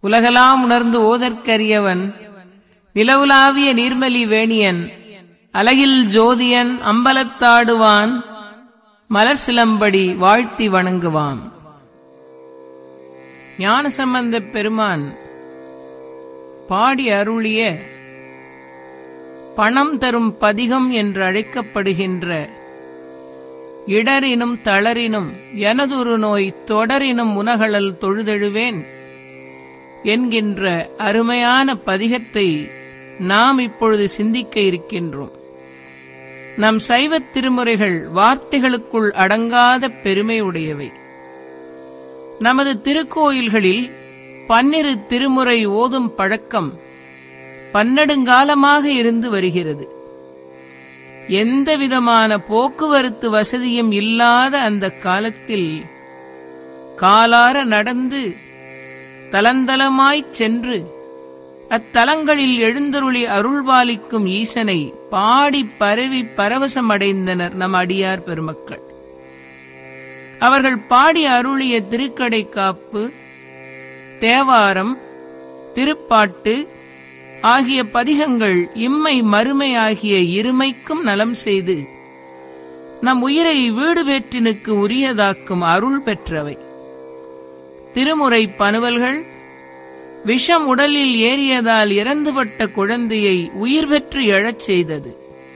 உலகலாம் உணர்ந்து ஓதற்கரியவன், நிலவுலாவிய நீர்மலி வேணியன், அலகில் ஜோதியன் அம்பலத்தாடுவான், மலர் சிலம்படி வாழ்த்தி வணங்குவான். ஞானசம்பந்தப் பெருமான் பாடி அருளிய பணம் தரும் பதிகம் என்று அழைக்கப்படுகின்ற இடரினும் தளரினும் எனதுரு நோய் தொடரினும் உனகழல் தொழுதெழுவேன் என்கின்ற அருமையான பதிகத்தை நாம் இப்பொழுது சிந்திக்க இருக்கின்றோம். நம் சைவத் திருமுறைகள் வார்த்தைகளுக்குள் அடங்காத பெருமை உடையவை. நமது திருக்கோயில்களில் 12 திருமுறை ஓதும் பழக்கம் பன்னெடுங்காலமாக இருந்து வருகிறது. எந்தவிதமான போக்குவரத்து வசதியும் இல்லாத அந்த காலத்தில் காலார நடந்து தலந்தலமாய்ச் சென்று அத்தலங்களில் எழுந்தருளி அருள்பாலிக்கும் ஈசனை பாடி பரவி பரவசமடைந்தனர் நம் அடியார் பெருமக்கள். அவர்கள் பாடி அருளிய திருக்கடைக்காப்பு, தேவாரம், திருப்பாட்டு ஆகிய பதிகங்கள் இம்மை மறுமை ஆகிய இருமைக்கும் நலம் செய்து நம் உயிரை வீடு பேற்றினுக்கு உரியதாக்கும் அருள் பெற்றவை. திருமுறை பனுவல்கள் விஷம் உடலில் ஏறியதால் இறந்துபட்ட குழந்தையை உயிர் பெற்று எழச் செய்தது.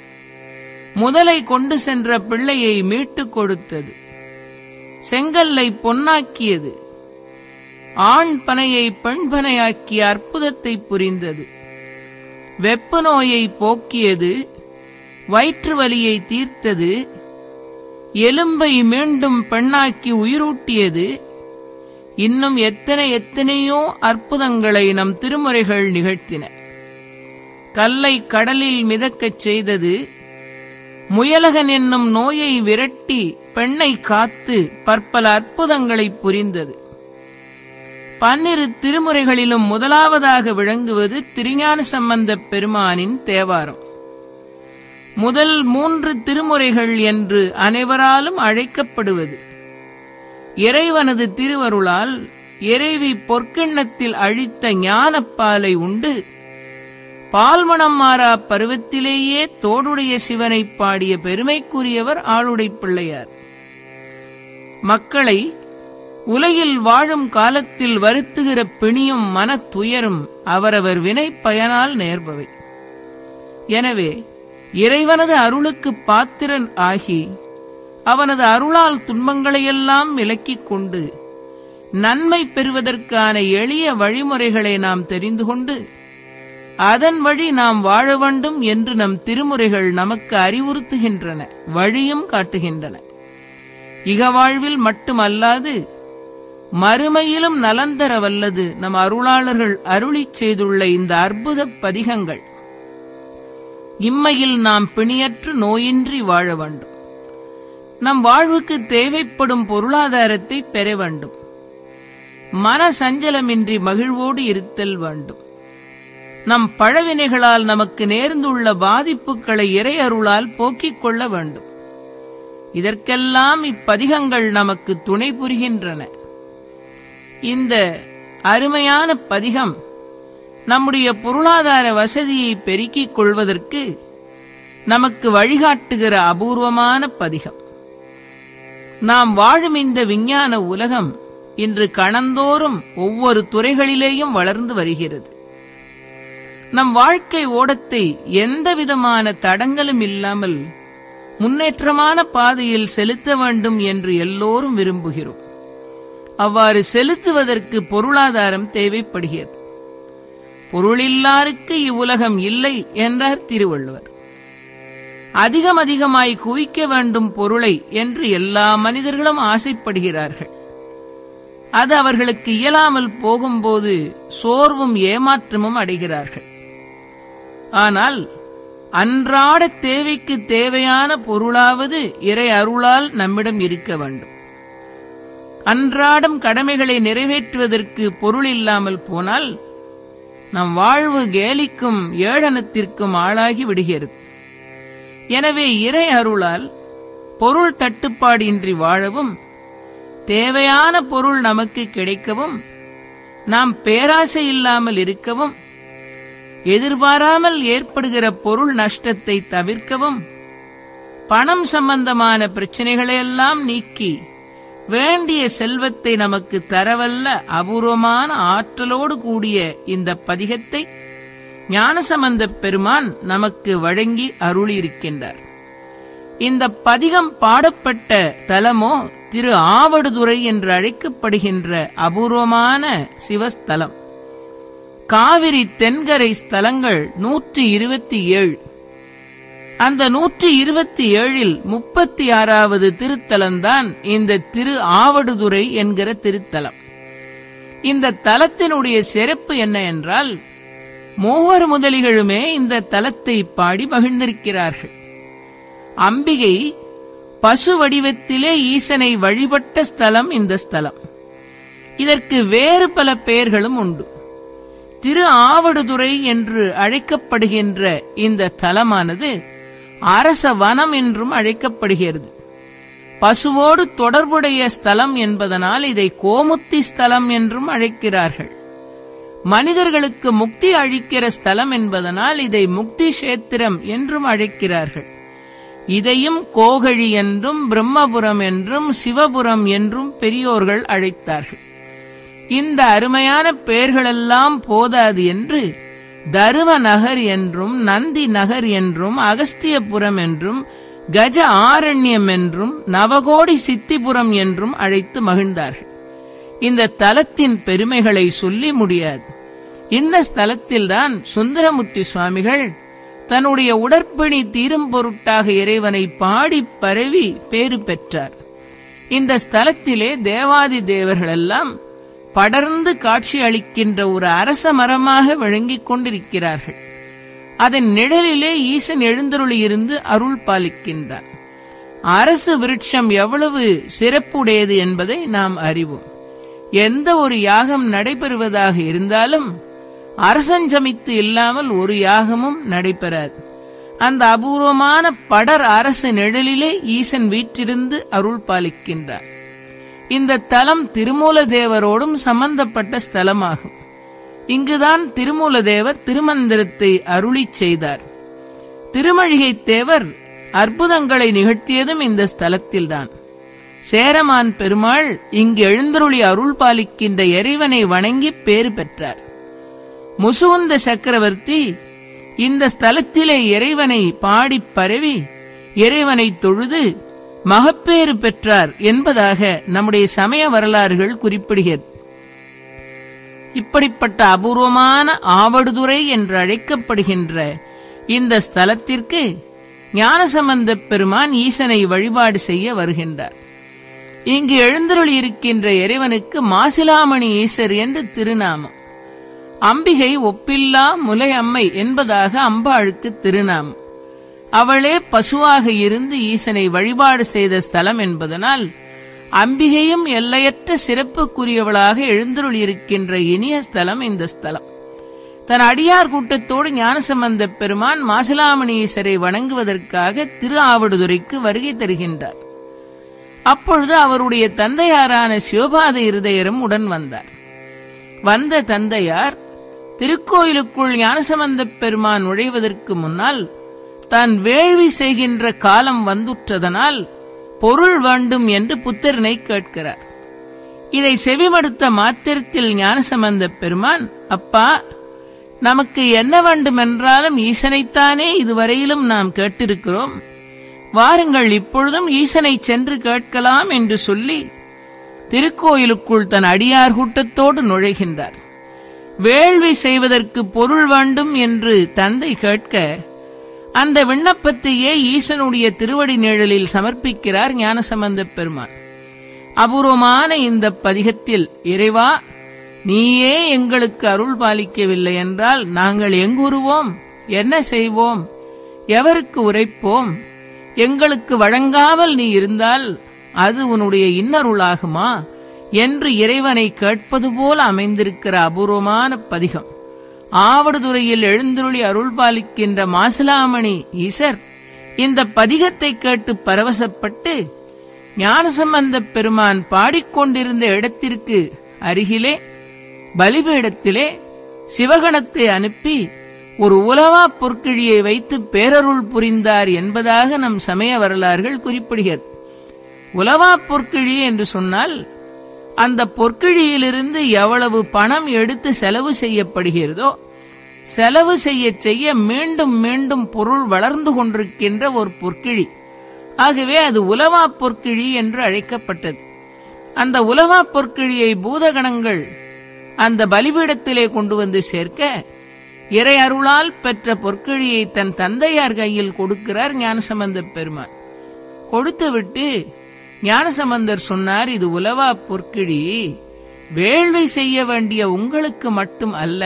முதலை கொண்டு சென்ற பிள்ளையை மீட்டுக் கொடுத்தது. செங்கல்லை பொன்னாக்கியது. ஆண் பனையை பெண் பனையாக்கிய அற்புதத்தை புரிந்தது. வெப்பு நோயை போக்கியது. வயிற்று வலியை தீர்த்தது. எலும்பை மீண்டும் பெண்ணாக்கி உயிரூட்டியது. இன்னும் எத்தனையோ அற்புதங்களை நம் திருமுறைகள் நிகழ்த்தின. கல்லை கடலில் மிதக்கச் செய்தது. முயலகன் என்னும் நோயை விரட்டி பெண்ணை காத்து பற்பல அற்புதங்களை புரிந்தது. 12 திருமுறைகளிலும் முதலாவதாக விளங்குவது திருஞான சம்பந்தப் பெருமானின் தேவாரம். முதல் 3 திருமுறைகள் என்று அனைவராலும் அழைக்கப்படுவது இறைவனது திருவருளால் இறைவி பொற்கிண்ணத்தில் அழித்த ஞானப்பாலை உண்டு பால்மணம் மாறா பருவத்திலேயே தோடுடைய சிவனை பாடிய பெருமைக்குரியவர் ஆளுடை பிள்ளையார். மக்களை உலகில் வாழும் காலத்தில் வருத்துகிற பிணியும் மனத்துயரும் அவரவர் வினை பயனால் நேர்பவை. எனவே இறைவனது அருளுக்கு பாத்திரன் ஆகி அவனது அருளால் துன்பங்களையெல்லாம் விலக்கிக் கொண்டு நன்மை பெறுவதற்கான எளிய வழிமுறைகளை நாம் தெரிந்து கொண்டு அதன் வழி நாம் வாழ வேண்டும் என்று நம் திருமுறைகள் நமக்கு அறிவுறுத்துகின்றன, வழியும் காட்டுகின்றன. இகவாழ்வில் மட்டுமல்லாது மறுமையிலும் நலந்தர வல்லது நம் அருளாளர்கள் அருளிச் செய்துள்ள இந்த அற்புத பதிகங்கள். இம்மையில் நாம் பிணியற்று நோயின்றி வாழ வேண்டும். நம் வாழ்வுக்கு தேவைப்படும் பொருளாதாரத்தை பெற வேண்டும். மன சஞ்சலமின்றி மகிழ்வோடு இருத்தல் வேண்டும். நம் பழவினைகளால் நமக்கு நேர்ந்துள்ள பாதிப்புகளை இறை அருளால் போக்கிக் கொள்ள வேண்டும். இதற்கெல்லாம் இப்பதிகங்கள் நமக்கு துணை புரிகின்றன. இந்த அருமையான பதிகம் நம்முடைய பொருளாதார வசதியை பெருக்கிக் கொள்வதற்கு நமக்கு வழிகாட்டுகிற அபூர்வமான பதிகம். நாம் வாழும் இந்த விஞ்ஞான உலகம் இன்று கணந்தோறும் ஒவ்வொரு துறைகளிலேயும் வளர்ந்து வருகிறது. நம் வாழ்க்கை ஓடத்தை எந்தவிதமான தடங்களும் இல்லாமல் முன்னேற்றமான பாதையில் செலுத்த வேண்டும் என்று எல்லோரும் விரும்புகிறோம். அவ்வாறு செலுத்துவதற்கு பொருளாதாரம் தேவைப்படுகிறது. பொருளில்லாருக்கு இவ்வுலகம் இல்லை என்றார் திருவள்ளுவர். அதிகமாய் குவிக்க வேண்டும் பொருளை என்று எல்லா மனிதர்களும் ஆசைப்படுகிறார்கள். அது அவர்களுக்கு இயலாமல் போகும்போது சோர்வும் ஏமாற்றமும் அடைகிறார்கள். ஆனால் அன்றாட தேவைக்கு தேவையான பொருளாவது இறை அருளால் நம்மிடம் இருக்க வேண்டும். அன்றாடம் கடமைகளை நிறைவேற்றுவதற்கு பொருள் இல்லாமல் போனால் நம் வாழ்வு கேலிக்கும் ஏளனத்திற்கும் ஆளாகி விடுகிறது. எனவே இறை அருளால் பொருள் தட்டுப்பாடின்றி வாழவும், தேவையான பொருள் நமக்கு கிடைக்கவும் நாம் பேராசை இல்லாமல் இருக்கவும், எதிர்பாராமல் ஏற்படுகிற பொருள் நஷ்டத்தை தவிர்க்கவும், பணம் சம்பந்தமான பிரச்சனைகளையெல்லாம் நீக்கி வேண்டிய செல்வத்தை நமக்கு தரவல்ல அபூர்வமான ஆற்றலோடு கூடிய இந்த பதிகத்தை ஞானசம்பந்தப் பெருமான் நமக்கு வழங்கி அருளியிருக்கின்றார். இந்த பதிகம் பாடப்பட்ட தலமோ திரு ஆவடுதுறை என்று அழைக்கப்படுகின்ற அபூர்வமான சிவஸ்தலம். காவிரி தென்கரை ஸ்தலங்கள் 127. அந்த 127இல் 36வது திருத்தலம்தான் இந்த திரு ஆவடுதுறை என்கிற திருத்தலம். இந்த தலத்தினுடைய சிறப்பு என்ன என்றால், மூவர் முதலிகளுமே இந்த தலத்தை பாடி மகிழ்ந்திருக்கிறார்கள். அம்பிகை பசு வடிவத்திலே ஈசனை வழிபட்ட ஸ்தலம் இந்த ஸ்தலம். இதற்கு வேறு பல பெயர்களும் உண்டு. திரு ஆவடுதுறை என்று அழைக்கப்படுகின்ற இந்த தலமானது அரச வனம் என்றும் அழைக்கப்படுகிறது. பசுவோடு தொடர்புடைய ஸ்தலம் என்பதனால் இதை கோமுத்தி ஸ்தலம் என்றும் அழைக்கிறார்கள். மனிதர்களுக்கு முக்தி அளிக்கிற ஸ்தலம் என்பதனால் இதை முக்தி கஷேத்திரம் என்றும் அழைக்கிறார்கள். இதையும் கோகழி என்றும் பிரம்மபுரம் என்றும் சிவபுரம் என்றும் பெரியோர்கள் அழைத்தார்கள். இந்த அருமையான பெயர்களெல்லாம் போதாது என்று தரும நகர் என்றும் நந்தி நகர் என்றும் அகஸ்தியபுரம் என்றும் கஜ ஆரண்யம் என்றும் நவகோடி சித்திபுரம் என்றும் அழைத்து மகிழ்ந்தார்கள். இந்த தலத்தின் பெருமைகளை சொல்லி முடியாது. இந்த ஸ்தலத்தில்தான் சுந்தரமூர்த்தி சுவாமிகள் தன்னுடைய உடற்பிணி தீரும் பொருட்டாக இறைவனை பாடி பரவி பேறு பெற்றார். இந்த ஸ்தலத்திலே தேவாதி தேவர்களெல்லாம் படர்ந்து காட்சி அளிக்கின்ற ஒரு அரச மரமாக விளங்கிக் கொண்டிருக்கிறார்கள். அதன் நிழலிலே ஈசன் எழுந்தருளியிருந்து அருள் பாலிக்கின்றார். அரசு விருட்சம் எவ்வளவு சிறப்புடையது என்பதை நாம் அறிவோம். எந்த ஒரு யாகம் நடைபெறுவதாக இருந்தாலும் அரசஞ்சமித்து இல்லாமல் ஒரு யாகமும் நடைபெறாது. அந்த அபூர்வமான படர் அரசு நிழலிலே ஈசன் வீற்றிருந்து அருள் பாலிக்கின்றார். இந்த தலம் திருமூல தேவரோடும் சம்பந்தப்பட்ட ஸ்தலமாகும். இங்குதான் திருமூல தேவர் திருமந்திரத்தை அருளி செய்தார். திருமழிகை தேவர் அற்புதங்களை நிகழ்த்தியதும் இந்த ஸ்தலத்தில்தான். சேரமான் பெருமாள் இங்கு எழுந்தருளி அருள் பாலிக்கின்ற இறைவனை வணங்கி பேறு பெற்றார். முசுகுந்த சக்கரவர்த்தி இந்த ஸ்தலத்திலே இறைவனை பாடி பரவி இறைவனை தொழுது மகப்பேறு பெற்றார் என்பதாக நம்முடைய சமய வரலாறுகள் குறிப்பிடுகிறது. இப்படிப்பட்ட அபூர்வமான ஆவடுதுறை என்று அழைக்கப்படுகின்ற இந்த ஸ்தலத்திற்கு ஞானசம்பந்தப் பெருமான் ஈசனை வழிபாடு செய்ய வருகின்றார். இங்கு எழுந்தருளி இருக்கின்ற இறைவனுக்கு மாசிலாமணி ஈசர் என்று திருநாமம். அம்பிகை ஒப்பில்லா முலை அம்மை என்பதாக அம்பாளுக்கு திருநாமம். அவளே பசுவாக இருந்து ஈசனை வழிபாடு செய்த ஸ்தலம் என்பதனால் அம்பிகையும் எல்லையற்ற சிறப்புக்குரியவளாக எழுந்தருளி இருக்கின்ற இனிய ஸ்தலம் இந்த ஸ்தலம். தன் அடியார் கூட்டத்தோடு ஞானசம்பந்தப் பெருமான் மாசிலாமணி ஈசரை வணங்குவதற்காக திரு ஆவடுதுறைக்கு வருகை தருகின்றார். அப்பொழுது அவருடைய தந்தையாரான சிவபாத இருதயரும் உடன் வந்தார். வந்த தந்தையார் திருக்கோயிலுக்குள் ஞானசம்பந்தப் பெருமான் நுழைவதற்கு முன்னால் தான் வேள்வி செய்கின்ற காலம் வந்துற்றதனால் பொருள் வேண்டும் என்று புத்தரனை கேட்கிறார். இதை செவிமடுத்த மாத்திரத்தில் ஞானசம்பந்தப் பெருமான், அப்பா, நமக்கு என்ன வேண்டுமென்றாலும் ஈசனைத்தானே இதுவரையிலும் நாம் கேட்டிருக்கிறோம், வாருங்கள் இப்பொழுதும் ஈசனை சென்று கேட்கலாம் என்று சொல்லி திருக்கோயிலுக்குள் தன் அடியார் கூட்டத்தோடு நுழைகின்றார். வேள்வி செய்வதற்கு பொருள் வேண்டும் என்று தந்தை கேட்க அந்த விண்ணப்பத்தையே ஈசனுடைய திருவடி நிழலில் சமர்ப்பிக்கிறார் ஞானசம்பந்தப் பெருமான். அபூர்வமான இந்த பதிகத்தில், இறைவா, நீயே எங்களுக்கு அருள் பாலிக்கவில்லை என்றால் நாங்கள் எங்குருவோம், என்ன செய்வோம், எவருக்கு உரைப்போம், எங்களுக்கு வழங்காமல் நீ இருந்தால் அது உன்னுடைய இன்னருளாகுமா என்று இறைவனை கேட்பது போல அமைந்திருக்கிற அபூர்வமான பதிகம். ஆவடுதுறையில் எழுந்தருளி அருள் பாலிக்கின்ற மாசிலாமணி ஈசர் இந்த பதிகத்தை கேட்டு பரவசப்பட்டு ஞானசம்பந்தப் பெருமான் பாடிக்கொண்டிருந்த இடத்திற்கு அருகிலே பலிபீடத்திலே சிவகணத்தை அனுப்பி ஒரு உலவா பொற்கிழியை வைத்து பேரருள் புரிந்தார் என்பதாக நம் சமய வரலாறுகள் குறிப்பிடுகிறது. உலவா பொற்கிழி என்று சொன்னால் அந்த பொற்கிழியிலிருந்து எவ்வளவு பணம் எடுத்து செலவு செய்யப்படுகிறதோ செலவு செய்ய மீண்டும் மீண்டும் பொருள் வளர்ந்து கொண்டிருக்கின்ற ஒரு பொற்கிழி. ஆகவே அது உலவா பொற்கிழி என்று அழைக்கப்பட்டது. அந்த உலவா பொற்கிழியை பூதகணங்கள் அந்த பலிபீடத்திலே கொண்டு வந்து சேர்க்க இறை அருளால் பெற்ற பொற்கிழியை தன் தந்தையார் கையில் கொடுக்கிறார் ஞானசம்பந்த பெருமான். கொடுத்துவிட்டு ஞானசம்பந்தர் சொன்னார், இது உலவா பொற்கிழி, வேள்வி செய்ய வேண்டிய உங்களுக்கு மட்டும் அல்ல,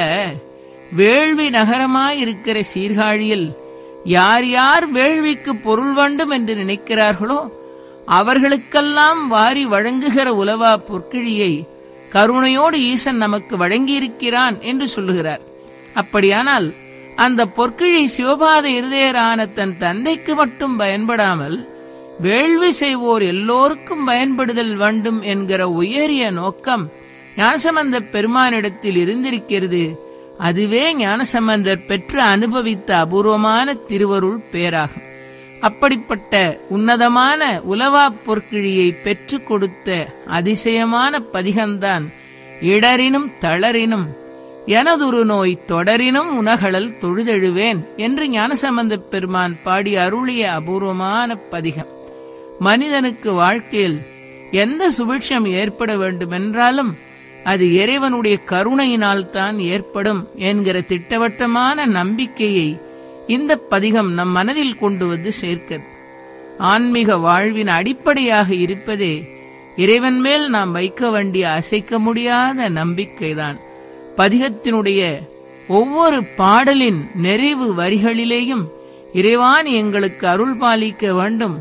வேள்வி நகரமாயிருக்கிற சீர்காழியில் யார் யார் வேள்விக்கு பொருள் வேண்டும் என்று நினைக்கிறார்களோ அவர்களுக்கெல்லாம் வாரி வழங்குகிற உலவா பொற்கிழியை கருணையோடு ஈசன் நமக்கு வழங்கியிருக்கிறான் என்று சொல்லுகிறார். அப்படியானால் அந்த பொற்கிழி சிவபாத இருதயரான தன் தந்தைக்கு மட்டும் பயன்படாமல் வேள்வி செய்வோர் எல்லோருக்கும் பயன்படுதல் வேண்டும் என்கிற உயரிய நோக்கம் ஞானசம்பந்த பெருமானிடத்தில் இருந்திருக்கிறது. அதுவே ஞானசம்பந்தர் பெற்று அனுபவித்த அபூர்வமான திருவருள் பேராகும். அப்படிப்பட்ட உன்னதமான உலவா பொற்கிழியை பெற்று கொடுத்த அதிசயமான பதிகம்தான் இடரினும் தளரினும் எனதொரு நோய் தொடரினும் உனகழல் தொழுதெழுவேன் என்று ஞானசம்பந்த பெருமான் பாடி அருளிய அபூர்வமான பதிகம். மனிதனுக்கு வாழ்க்கையில் எந்த சுபிட்சம் ஏற்பட வேண்டுமென்றாலும் அது இறைவனுடைய கருணையினால் தான் ஏற்படும் என்கிற திட்டவட்டமான நம்பிக்கையை இந்த பதிகம் நம் மனதில் கொண்டு வந்து சேர்க்கிறது. ஆன்மீக வாழ்வின் அடிப்படையாக இருப்பதே இறைவன் மேல் நாம் வைக்க வேண்டிய அசைக்க முடியாத நம்பிக்கைதான். பதிகத்தினுடைய ஒவ்வொரு பாடலின் நிறைவு வரிகளிலேயும் இறைவான் எங்களுக்கு அருள் பாலிக்க வேண்டும்,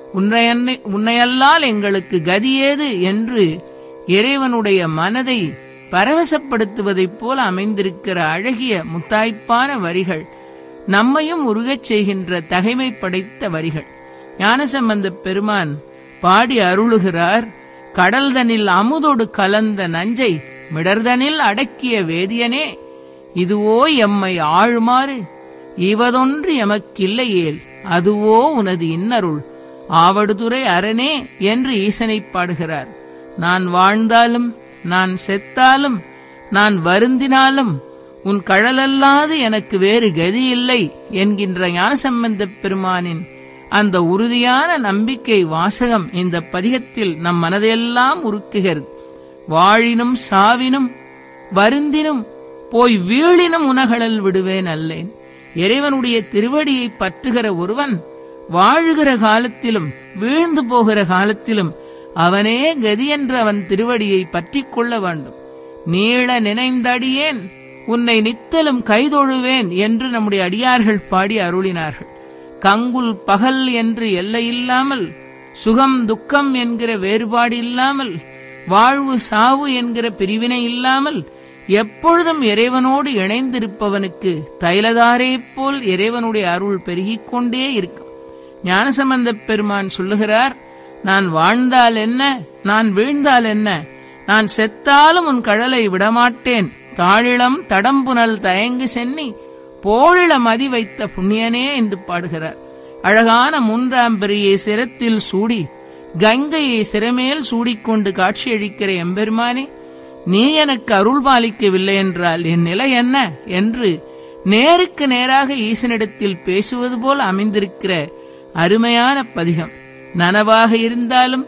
உன்னையல்லால் எங்களுக்கு கதியேது என்று இறைவனுடைய மனதை பரவசப்படுத்துவதைப் போல அமைந்திருக்கிற அழகிய முத்தாய்ப்பான வரிகள், நம்மையும் உருகச் செய்கின்ற தகைமை படைத்த வரிகள். ஞானசம்பந்த பெருமான் பாடி அருளுகிறார், கடல்தனில் அமுதொடு கலந்த நஞ்சை மிடர்தனில் அடக்கிய வேதியனே, இதுவோ எம்மை ஆழுமாறு இவதொன்று எமக்கில்லையேல் அதுவோ உனது இன்னருள் ஆவடுதுறை அரணே என்று ஈசனை பாடுகிறார். நான் வாழ்ந்தாலும் நான் செத்தாலும் நான் வருந்தினாலும் உன் கழலல்லாது எனக்கு வேறு கதி இல்லை என்கின்ற ஞானசம்பந்த பெருமானின் அந்த உறுதியான நம்பிக்கை வாசகம் இந்த பதிகத்தில் நம் மனதையெல்லாம் உருக்குகிறது. வாழினும் சாவினும் வருந்தினும் போய் வீழினும் உனகழல் விடுவேன் அல்லேன். இறைவனுடைய திருவடியை பற்றுகிற ஒருவன் வாழுகிற காலத்திலும் வீழ்ந்து போகிற காலத்திலும் அவனே கதி என்று அவன் திருவடியை பற்றி கொள்ள வேண்டும். நீள நினைந்தடியேன் உன்னை நித்தலும் கைதொழுவேன் என்று நம்முடைய அடியார்கள் பாடி அருளினார்கள். கங்குல் பகல் என்று எல்லையில்லாமல், சுகம் துக்கம் என்கிற வேறுபாடு இல்லாமல், வாழ்வு சாவு என்கிற பிரிவினை இல்லாமல் எப்பொழுதும் இறைவனோடு இணைந்திருப்பவனுக்கு தைலதாரே போல் இறைவனுடைய அருள் பெருகிக் கொண்டே இருக்கும். ஞானசம்பந்த பெருமான் சொல்லுகிறார், நான் வாழ்ந்தால் என்ன, நான் வீழ்ந்தால் என்ன, நான் செத்தாலும் உன் கழலை விடமாட்டேன். தாழிளம் தடம்புனல் தயங்கு சென்னி போழிள மதி வைத்த புண்ணியனே என்று பாடுகிறார். அழகான 3ஆம் பிறையை சிரத்தில் சூடி கங்கையை சிறமேல் சூடிக்கொண்டு காட்சியளிக்கிற எம்பெருமானே, நீ எனக்கு அருள் பாலிக்கவில்லை என்றால் என் நிலை என்ன என்று நேருக்கு நேராக ஈசனிடத்தில் பேசுவது போல் அமைந்திருக்கிற அருமையான பதிகம். நனவாக இருந்தாலும்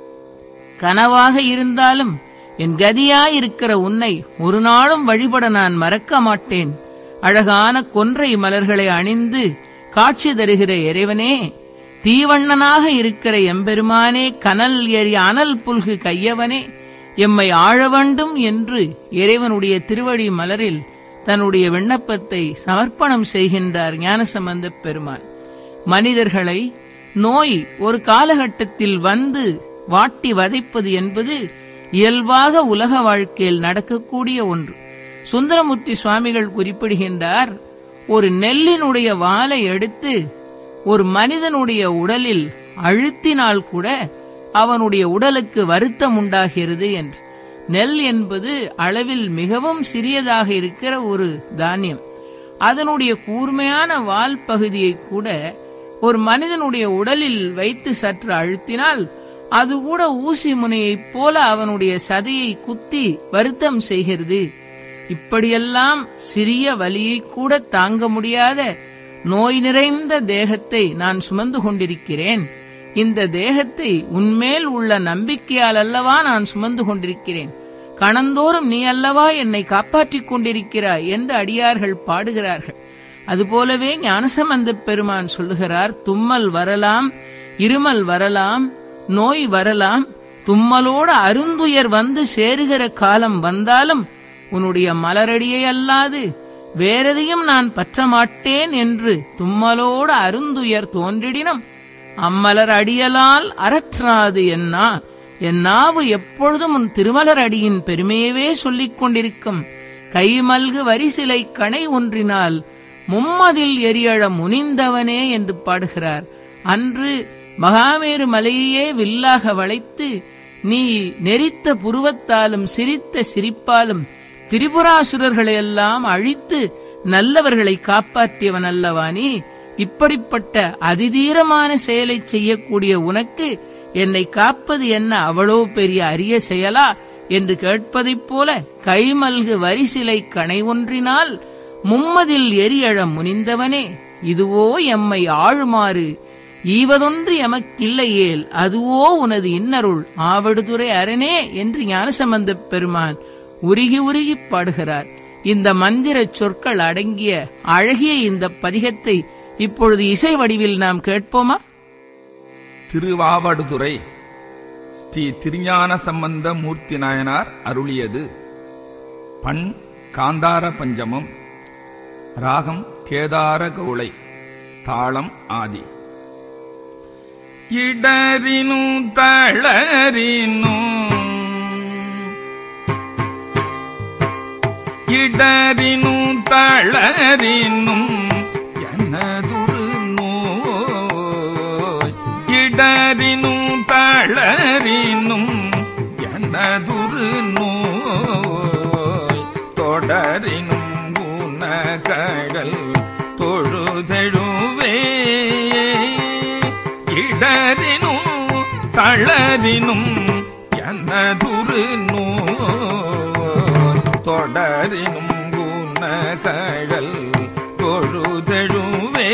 கனவாக இருந்தாலும் என் கதியாயிருக்கிற உன்னை ஒரு நாளும் வழிபட நான் மறக்க மாட்டேன். அழகான கொன்றை மலர்களை அணிந்து காட்சி தருகிற இறைவனே, தீவண்ணனாக இருக்கிற எம்பெருமானே, கனல் எரி அனல் புல்கு கையவனே, எம்மை ஆழ வேண்டும் என்று இறைவனுடைய திருவடி மலரில் தன்னுடைய விண்ணப்பத்தை சமர்ப்பணம் செய்கின்றார் ஞானசம்பந்த பெருமான். மனிதர்களை நோய் ஒரு காலகட்டத்தில் வந்து வாட்டி வதைப்பது என்பது இயல்பாக உலக வாழ்க்கையில் நடக்கக்கூடிய ஒன்று. சுந்தரமூர்த்தி சுவாமிகள் குறிப்பிடுகின்றார், ஒரு நெல்லினுடைய வாலை எடுத்து ஒரு மனிதனுடைய உடலில் அழுத்தினால் கூட அவனுடைய உடலுக்கு வருத்தம் உண்டாகிறது என்று. நெல் என்பது அளவில் மிகவும் சிறியதாக இருக்கிற ஒரு தானியம். அதனுடைய கூர்மையான வால் பகுதியை கூட ஒரு மனிதனுடைய உடலில் வைத்து சற்று அழுத்தினால் அது கூட ஊசி முனையைப் போல அவனுடைய சதையை குத்தி வருத்தம் செய்கிறது. இப்படியெல்லாம் சிறிய வலியை கூட தாங்க முடியாத நோய் நிறைந்த தேகத்தை நான் சுமந்து கொண்டிருக்கிறேன். இந்த தேகத்தை உன்மேல் உள்ள நம்பிக்கையால் அல்லவா நான் சுமந்து கொண்டிருக்கிறேன். கணந்தோறும் நீ அல்லவா என்னை காப்பாற்றிக் கொண்டிருக்கிறாய் என்று அடியார்கள் பாடுகிறார்கள். அதுபோலவே ஞானசம்பந்த பெருமான் சொல்லுகிறார், தும்மல் வரலாம், இருமல் வரலாம், நோய் வரலாம், தும்மலோடு அருந்துயர் வந்து சேருகிற காலம் வந்தாலும் உன்னுடைய மலரடியை அல்லாது வேறெதையும் நான் பற்ற மாட்டேன் என்று தும்மலோடு அருந்துயர் தோன்றிடினும் அம்மலர் அடியலால் அரற்றாது என்னா. என் நாவு எப்பொழுதும் உன் திருமலர் அடியின் பெருமையவே சொல்லிக் கொண்டிருக்கும். கைமல்கு வரிசிலை கணை ஒன்றினால் மும்மதில் எரியழ முனிந்தவனே என்று பாடுகிறார். அன்று மகாமேரு மலையையே வில்லாக வளைத்து நீ நெரித்த புருவத்தாலும் சிரித்த சிரிப்பாலும் திரிபுராசுரர்களையெல்லாம் அழித்து நல்லவர்களை காப்பாற்றியவன் அல்லவா நீ? இப்படிப்பட்ட அதிதீரமான செயலை செய்யக்கூடிய உனக்கு என்னை காப்பது என்ன அவ்வளோ பெரிய அரிய செயலா என்று கேட்பதைப் போல கைமல்கு வரிசிலை கணை ஒன்றினால் மும்மதில் எரியழ முனிந்தவனே, இதுவோ எம்மை ஆழுமாறு ஈவதொன்று எமக்கில்லையேல் அதுவோ உனது இன்னருள் ஆவடுதுறை அரணே என்று ஞானசம்பந்த பெருமான் உருகி உருகி பாடுகிறார். இந்த மந்திர சொற்கள் அடங்கிய அழகிய இந்த பதிகத்தை இப்பொழுது இசை வடிவில் நாம் கேட்போமா? திருவாவடுதுறை ஸ்ரீ திருஞான சம்பந்த மூர்த்தி நாயனார் அருளியது. பண் காந்தார பஞ்சமம், ராகம் கேதார கௌளை, தாளம் ஆதி. இடரினும் தளரினும் இடரினும் தளரினும் எனதுரு நோய். இடரினும் தளரினும் எனதுரு நோய். தொடரினும் குணகடல் தொழுதெழுவே. இடரினும் தளரினும் எனதுரு நோய். தொடரினும் குணகடல் தொழுதெழுவே.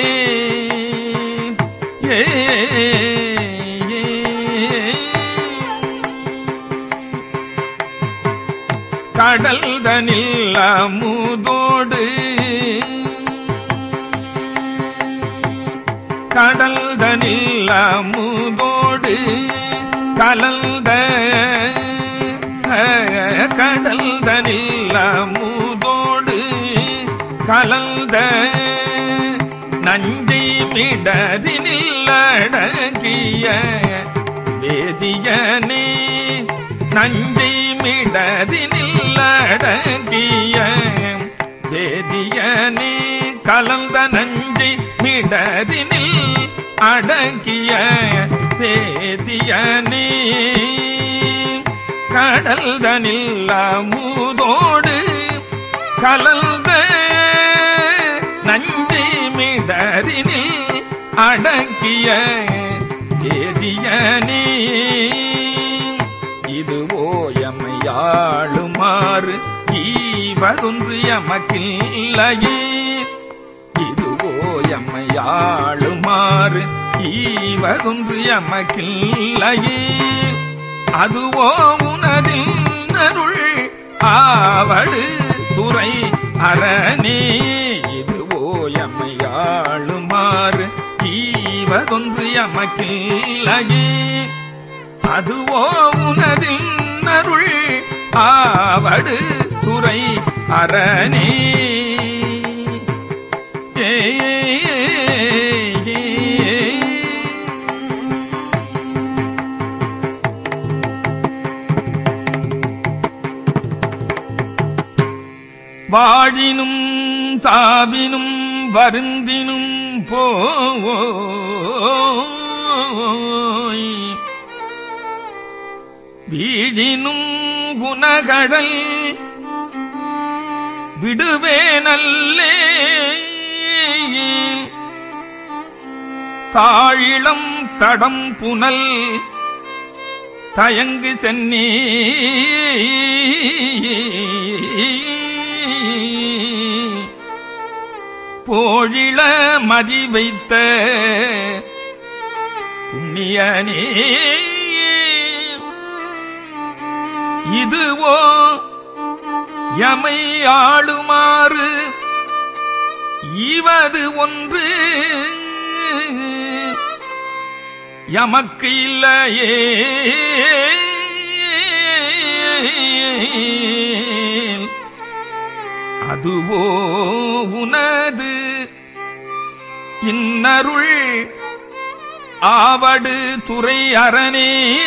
கடல் தனில் அமுதோடு கடல் தனில் அமுதோடு கலந்த கடல் தனில் அமுதோடு கலந்த நஞ்சை மிடரினில் அடங்கிய வேதியனே. நஞ்சை மிடரினில் அடங்கிய வேதியனே. கலந்த நஞ்சை மிடரினில் அடங்கிய வேதியனே. கடல் தனில் அமுதோடு கலந்த நஞ்சை மிடரினில் அடங்கிய வேதியனே. இதுவோ எம்மையாளுமாறு ஈவதொன்று எமக்கில்லையே. இதுவோ எம்மையாளுமாறு ஈவதொன்று எமக்கில்லையே. அதுவோ உனதில் அருள் ஆவடு துறை அரணே. இதுவோ எம்மையாளுமாறு ஈவதொன்று எமக்கில்லையே. அதுவோ உனதில் அருள் ஆவடு துறை அரணே. வாழினும் சாவினும் வருந்தினும் போய் வீழினும் குணகடல் விடுவேனல்லே தாழிளம் தடம் புனல் தயங்கு சென்னி போழிள மதி வைத்த புண்ணியனே இதுவோ யமை ஆளுமாறு ஈவது ஒன்று யமக்கு இல்லையே அதுவோ உனது இன்னருள் ஆவடு துறை அரணே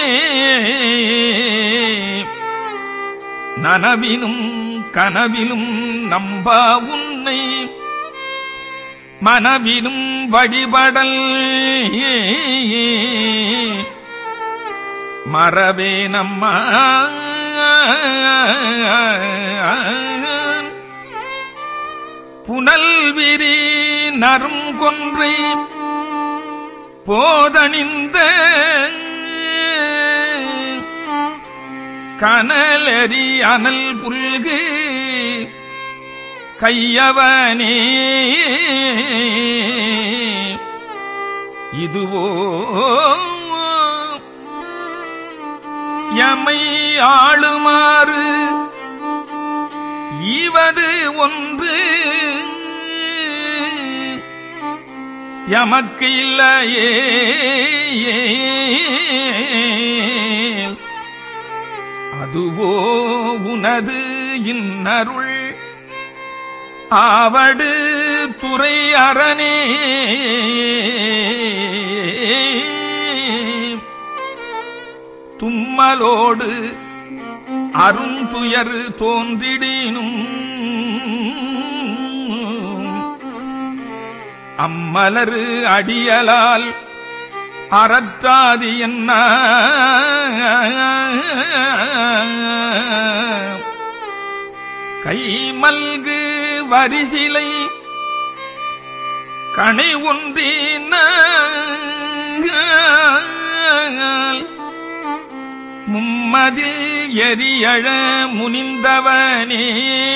நனவினும் கனவினும் நம்பா உன்னை மனவினும் வழிபடல் மறவே நம்மா புனல்விரி நறுங்கொன்றை போதணிந்த கனலரி அனல் புல்கு கையவனே இதுவோ யமை ஆளுமாறு ஈவது ஒன்று யமக்கு இல்லையே அதுவோ உனது இன்னருள் ஆவடு துறை அரணே தும்மலோடு அருந்துயர் தோன்றிடினும் அம்மலரு அடியலால் அறற்றாதி என்ன கைமல்கு வரிசிலை கணை ஒன்றின மும்மதில் எரியழ முனிந்தவனே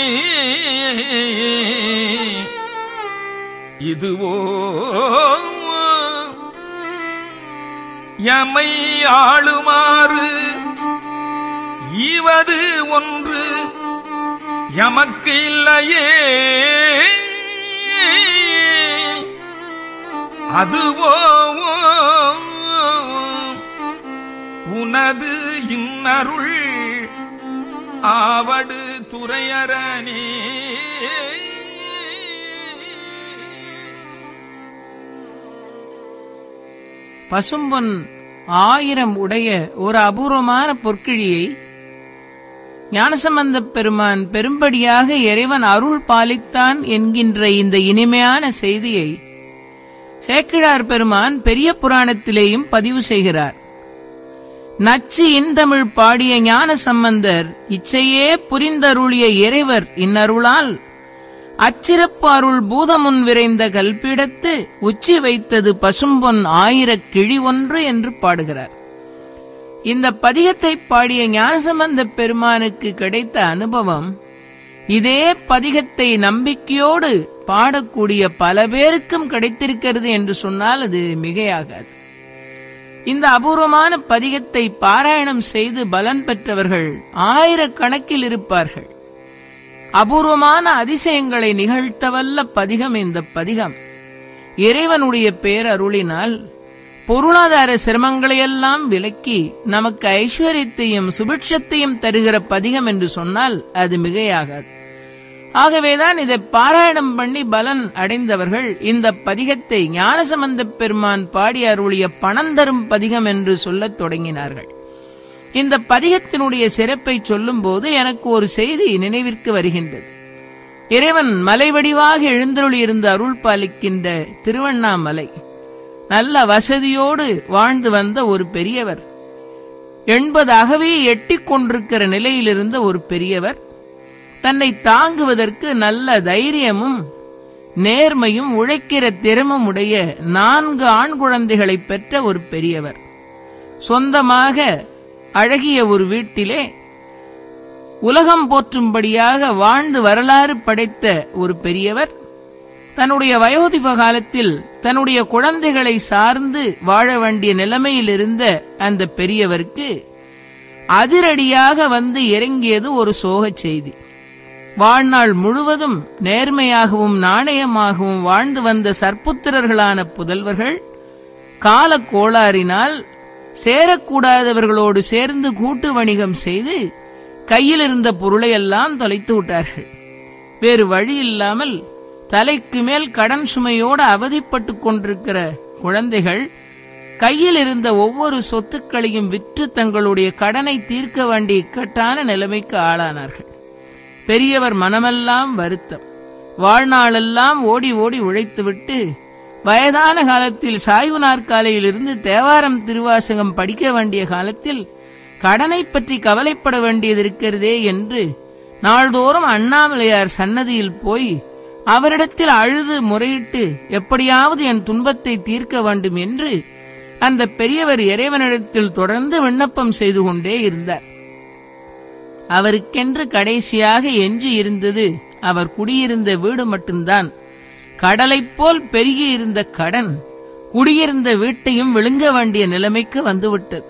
இதுவோ யமை ஆளுமாறு ஈவது ஒன்று யமக்கு இல்லையே அதுவோ உனது இன்னருள் ஆவடு துறையரணே பசும்பொன் 1000 உடைய ஒரு அபூர்வமான பொற்கிழியை ஞானசம்பந்தப் பெருமான் பெரும்படியாக இறைவன் அருள் பாலித்தான் என்கின்ற இந்த இனிமையான செய்தியை சேக்கிழார் பெருமான் பெரிய புராணத்திலேயும் பதிவு செய்கிறார். நச்சு இன்தமிழ் பாடிய ஞான சம்பந்தர் இச்சையே புரிந்தருளிய இறைவர் இன்னருளால் அச்சிறப்பு அருள் பூதமுன் விரைந்த கல்பீடத்து உச்சி வைத்தது பசும்பொன் 1000 கிழி ஒன்று என்று பாடுகிறார். இந்த பதிகத்தை பாடிய ஞானசம்பந்தப் பெருமானுக்கு கிடைத்த அனுபவம் இதே பதிகத்தை நம்பிக்கையோடு பாடக்கூடிய பல பேருக்கும் கிடைத்திருக்கிறது என்று சொன்னால் அது மிகையாகாது. இந்த அபூர்வமான பதிகத்தை பாராயணம் செய்து பலன் பெற்றவர்கள் 1000 கணக்கில் இருப்பார்கள். அபூர்வமான அதிசயங்களை நிகழ்த்தவல்ல பதிகம் இந்த பதிகம். இறைவனுடைய பேரருளினால் பொருளாதார சிரமங்களையெல்லாம் விலக்கி நமக்கு ஐஸ்வர்யத்தையும் சுபிட்சத்தையும் தருகிற பதிகம் என்று சொன்னால் அது மிகையாகாது. ஆகவேதான் இதை பாராயணம் பண்ணி பலன் அடைந்தவர்கள் இந்த பதிகத்தை ஞானசம்பந்தப் பெருமான் பாடி அருளிய பணம் தரும் பதிகம் என்று சொல்லத் தொடங்கினார்கள். இந்த பதிகத்தினுடைய சிறப்பை சொல்லும் போது எனக்கு ஒரு செய்தி நினைவிற்கு வருகின்றது. இறைவன் மலை வடிவாக எழுந்தருளி இருந்த அருள் பாலிக்கின்ற திருவண்ணாமலை நல்ல வசதியோடு வாழ்ந்து வந்த ஒரு பெரியவர். 80 எட்டிக் கொண்டிருக்கிற நிலையிலிருந்த ஒரு பெரியவர், தன்னை தாங்குவதற்கு நல்ல தைரியமும் நேர்மையும் உழைக்கிற திறமும் உடைய 4 ஆண் குழந்தைகளை பெற்ற ஒரு பெரியவர், சொந்தமாக அழகிய ஒரு வீட்டிலே உலகம் போற்றும்படியாக வாழ்ந்து வரலாறு படைத்த ஒரு பெரியவர், தன்னுடைய வயோதிப காலத்தில் தன்னுடைய குழந்தைகளை சார்ந்து வாழ வேண்டிய நிலைமையில் இருந்த அந்த பெரியவருக்கு அதிரடியாக வந்து இறங்கியது ஒரு சோகச் செய்தி. வாழ்நாள் முழுவதும் நேர்மையாகவும் நாணயமாகவும் வாழ்ந்து வந்த சற்புத்திரர்களான புதல்வர்கள் கால கோளாறினால் சேரக்கூடாதவர்களோடு சேர்ந்து கூட்டு வணிகம் செய்து கையில் இருந்த பொருளையெல்லாம் தொலைத்து விட்டார்கள். வேறு வழி இல்லாமல் தலைக்கு மேல் கடன் சுமையோடு அவதிப்பட்டுக் கொண்டிருக்கிற குழந்தைகள் கையில் இருந்த ஒவ்வொரு சொத்துக்களையும் விற்று தங்களுடைய கடனை தீர்க்க வேண்டிய இக்கட்டான நிலைமைக்கு ஆளானார்கள். பெரியவர் மனமெல்லாம் வருத்தம். வாழ்நாளெல்லாம் ஓடி ஓடி உழைத்துவிட்டு வயதான காலத்தில் சாய்வு நாற்காலையிலிருந்து தேவாரம் திருவாசகம் படிக்க வேண்டிய காலத்தில் கடனை பற்றி கவலைப்பட வேண்டியது இருக்கிறதே என்று நாள்தோறும் அண்ணாமலையார் சன்னதியில் போய் அவரிடத்தில் அழுது முறையிட்டு எப்படியாவது என் துன்பத்தை தீர்க்க வேண்டும் என்று அந்த பெரியவர் இறைவனிடத்தில் தொடர்ந்து விண்ணப்பம் செய்து கொண்டே இருந்தார். அவருக்கென்று கடைசியாக எஞ்சி இருந்தது அவர் குடியிருந்த வீடு மட்டும்தான். கடலைப் போல் பெருகி இருந்த கடன் குடியிருந்த வீட்டையும் விழுங்க வேண்டிய நிலைமைக்கு வந்துவிட்டது.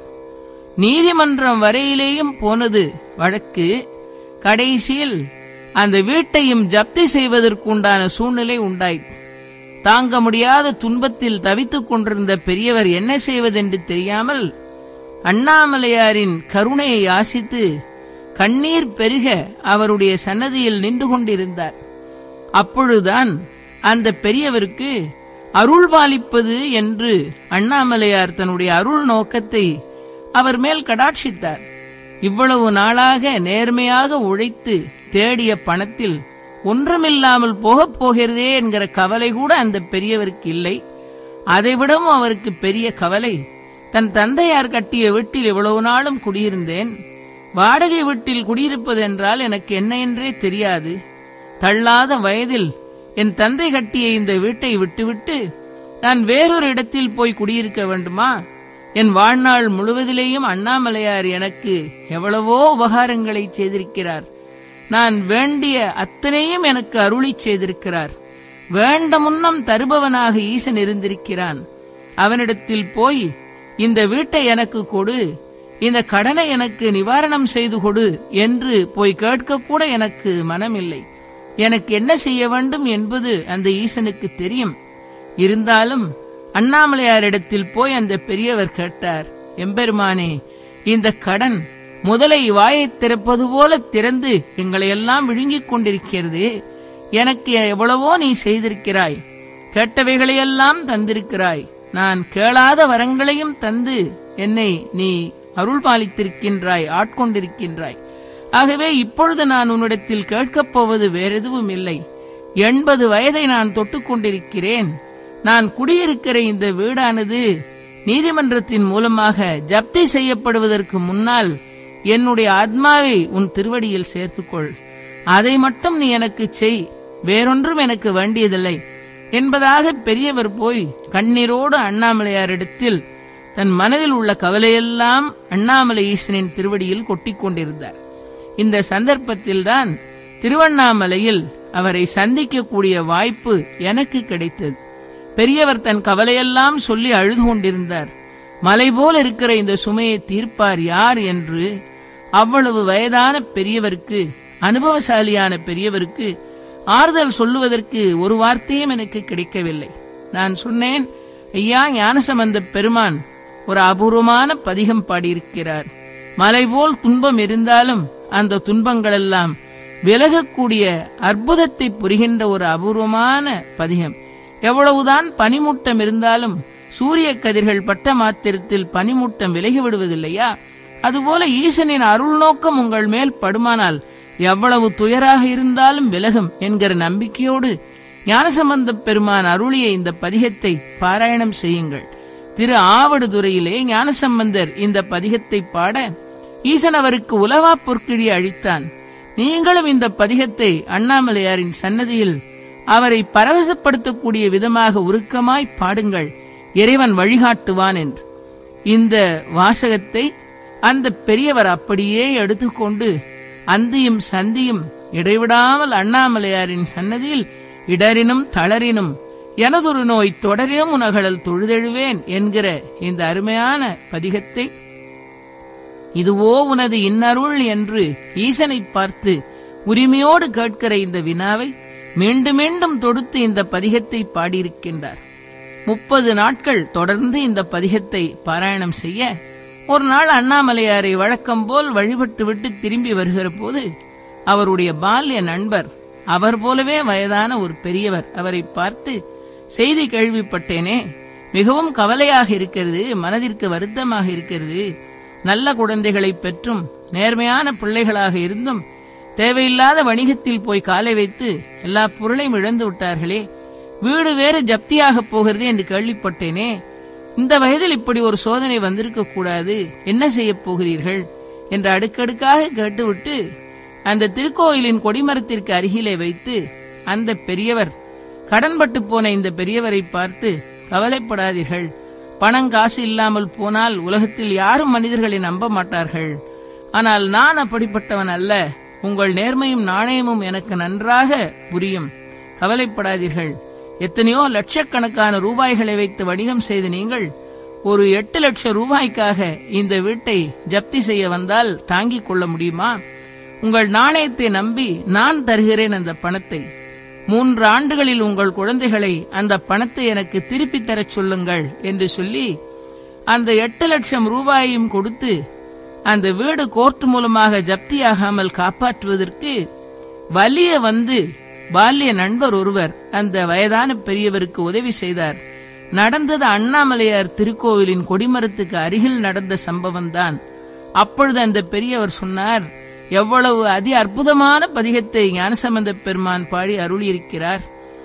நீதிமன்றம் வரையிலேயும் போனது வழக்கு. கடைசியில் அந்த வீட்டையும் ஜப்தி செய்வதற்குண்டான சூழ்நிலை உண்டாயிற்று. தாங்க முடியாத துன்பத்தில் தவித்துக் கொண்டிருந்த பெரியவர் என்ன செய்வதென்று தெரியாமல் அண்ணாமலையாரின் கருணையை ஆசித்து கண்ணீர் பெருக அவருடைய சன்னதியில் நின்று கொண்டிருந்தார். அப்பொழுதுதான் அந்த பெரியவருக்கு அருள் பாலிப்பது என்று அண்ணாமலையார் தன்னுடைய அருள் நோக்கத்தை அவர் மேல் கடாட்சித்தார். இவ்வளவு நாளாக நேர்மையாக உழைத்து தேடிய பணத்தில் ஒன்றுமில்லாமல் போகப் போகிறதே என்கிற கவலை கூட அந்த பெரியவருக்கு இல்லை. அதைவிடவும் அவருக்கு பெரிய கவலை, தன் தந்தையார் கட்டிய வீட்டில் இவ்வளவு நாளும் குடியிருந்தேன், வாடகை வீட்டில் குடியிருப்பதென்றால் எனக்கு என்ன என்றே தெரியாது. தள்ளாத வயதில் என் தந்தை கட்டிய இந்த வீட்டை விட்டுவிட்டு நான் வேறொரு இடத்தில் போய் குடியிருக்க வேண்டுமா? என் வாழ்நாள் முழுவதிலேயும் அண்ணாமலையார் எனக்கு எவ்வளவோ உபகாரங்களை செய்திருக்கிறார். நான் வேண்டிய அத்தனையும் எனக்கு அருளி செய்திருக்கிறார். வேண்ட முன்னம் தருபவனாக ஈசன் இருந்திருக்கிறான். அவனிடத்தில் போய் இந்த வீட்டை எனக்கு கொடு, இந்த கடனை எனக்கு நிவாரணம் செய்து கொடு என்று போய் கேட்க கூட எனக்கு மனமில்லை. எனக்கு என்ன செய்ய வேண்டும் என்பது அந்த ஈசனுக்கு தெரியும். இருந்தாலும் அண்ணாமலையாரிடத்தில் போய் அந்த பெரியவர் கேட்டார், எம்பெருமானே, இந்த கடன் முதலை வாயை திறப்பது போல திறந்து எங்களை எல்லாம் விழுங்கிக் கொண்டிருக்கிறது. எனக்கு எவ்வளவோ நீ செய்திருக்கிறாய், கேட்டவைகளையெல்லாம் தந்திருக்கிறாய், நான் கேளாத வரங்களையும் தந்து என்னை நீ அருள் பாலித்திருக்கின்றாய், ஆட்கொண்டிருக்கின்றாய். ஆகவே இப்பொழுது நான் உன்னிடத்தில் கேட்கப் போவது வேறெதுவும் இல்லை. 80 வயதை நான் தொட்டுக் கொண்டிருக்கிறேன். நான் குடியிருக்கிற இந்த வீடானது நீதிமன்றத்தின் மூலமாக ஜப்தி செய்யப்படுவதற்கு முன்னால் என்னுடைய ஆத்மாவை உன் திருவடியில் சேர்த்துக்கொள். அதை மட்டும் நீ எனக்கு செய், வேறொன்றும் எனக்கு வேண்டியதில்லை என்பதாக பெரியவர் போய் கண்ணீரோடு அண்ணாமலையாரிடத்தில் தன் மனதில் உள்ள கவலையெல்லாம் அண்ணாமலை ஈசனின் திருவடியில் கொட்டிக் கொண்டிருந்தார். இந்த சந்தர்ப்பத்தில்தான் திருவண்ணாமலையில் அவரை சந்திக்கக்கூடிய வாய்ப்பு எனக்கு கிடைத்தது. பெரியவர் தன் கவலையெல்லாம் சொல்லி அழுது கொண்டிருந்தார். மலை போல் இருக்கிற இந்த சுமையை தீர்ப்பார் யார் என்று அவ்வளவு வயதான பெரியவருக்கு, அனுபவசாலியான பெரியவருக்கு ஆறுதல் சொல்லுவதற்கு ஒரு வார்த்தையும் எனக்கு கிடைக்கவில்லை. நான் சொன்னேன், ஐயா, ஞானசம்பந்த பெருமான் ஒரு அபூர்வமான பதிகம் பாடியிருக்கிறார். மலை போல் துன்பம் இருந்தாலும் அந்த துன்பங்களெல்லாம் விலகக்கூடிய அற்புதத்தை புரிகின்ற ஒரு அபூர்வமான பதிகம். எவ்வளவுதான் பனிமூட்டம் இருந்தாலும் சூரிய கதிர்கள் பட்ட மாத்திரத்தில் பனிமூட்டம் விலகிவிடுவதில்லையா? அதுபோல ஈசனின் அருள் நோக்கம் உங்கள் மேல் படுமானால் எவ்வளவு துயராக இருந்தாலும் விலகும் என்கிற நம்பிக்கையோடு ஞானசம்பந்த பெருமான் அருளிய இந்த பதிகத்தை பாராயணம் செய்யுங்கள். திரு ஆவடுதுறையிலே ஞானசம்பந்தர் இந்த பதிகத்தை பாட ஈசன் அவருக்கு உலவா பொற்கிழி அளித்தான். நீங்களும் இந்த பதிகத்தை அண்ணாமலையாரின் சன்னதியில் அவரை பரவசப்படுத்தக்கூடிய விதமாக உருக்கமாய் பாடுங்கள், இறைவன் வழிகாட்டுவான் என்று. இந்த வாசகத்தை அந்த பெரியவர் அப்படியே எடுத்துக்கொண்டு அந்தியும் சந்தியும் இடைவிடாமல் அண்ணாமலையாரின் சன்னதியில் இடரினும் தளரினும் எனதொரு நோய் தொடரினும் உனகழல் தொழுதெழுவேன் என்கிற இந்த அருமையான பதிகத்தை, இதுவோ உனது இன்னருள் என்று ஈசனை பார்த்து உரிமையோடு கேட்கிற இந்த வினாவை மீண்டும் மீண்டும் தொடுத்து இந்த பதிகத்தை பாடியிருக்கின்றார். 30 நாட்கள் தொடர்ந்து இந்த பதிகத்தை பாராயணம் செய்ய ஒரு நாள் அண்ணாமலையாரை வழக்கம் போல் வழிபட்டு விட்டு திரும்பி வருகிற போது அவருடைய பால்ய நண்பர், அவர் போலவே வயதான ஒரு பெரியவர் அவரை பார்த்து, செய்தி கேள்விப்பட்டேனே, மிகவும் கவலையாக இருக்கிறது, மனதிற்கு வருத்தமாக இருக்கிறது. நல்ல குழந்தைகளை பெற்றும் நேர்மையான பிள்ளைகளாக இருந்தும் தேவையில்லாத வணிகத்தில் போய் காலை வைத்து எல்லா பொருளையும் இழந்து விட்டார்களே, வீடு வேறு ஜப்தியாக போகிறது என்று கேள்விப்பட்டேனே. இந்த வயதில் இப்படி ஒரு சோதனை வந்திருக்க கூடாது, என்ன செய்ய போகிறீர்கள் என்று அடுக்கடுக்காக கேட்டுவிட்டு அந்த திருக்கோயிலின் கொடிமரத்திற்கு அருகிலே வைத்து அந்த பெரியவர், கடன்பட்டு போன இந்த பெரியவரை பார்த்து, கவலைப்படாதீர்கள், பணம் காசு இல்லாமல் போனால் உலகத்தில் யாரும் மனிதர்களை நம்ப மாட்டார்கள். ஆனால் நான் அப்படிப்பட்டவன் அல்ல. உங்கள் நேர்மையும் நாணயமும் எனக்கு நன்றாக புரியும். கவலைப்படாதீர்கள். எத்தனையோ லட்சக்கணக்கான ரூபாய்களை வைத்து வணிகம் செய்து நீங்கள் ஒரு 8 லட்சம் ரூபாய்க்காக இந்த வீட்டை ஜப்தி செய்ய வந்தால் தாங்கிக் கொள்ள முடியுமா? உங்கள் நாணயத்தை நம்பி நான் தருகிறேன் அந்த பணத்தை. 3 ஆண்டுகளில் உங்கள் குழந்தைகளை அந்த பணத்தை எனக்கு திருப்பி தரச் சொல்லுங்கள் என்று சொல்லி அந்த 8 லட்சம் ரூபாயையும் கொடுத்து அந்த வீடு கோர்ட் மூலமாக ஜப்தியாகாமல் காப்பாற்றுவதற்கு வலிய வந்து பால்ய நண்பர் ஒருவர் அந்த வயதான பெரியவருக்கு உதவி செய்தார். நடந்தது அண்ணாமலையார் திருக்கோவிலின் கொடிமரத்துக்கு அருகில் நடந்த சம்பவம் தான். அப்பொழுது அந்த பெரியவர் சொன்னார், எவ்வளவு அதி அற்புதமான பதிகத்தை ஞானசம்பந்த பெருமான் பாடி அருளியிருக்கிறார்.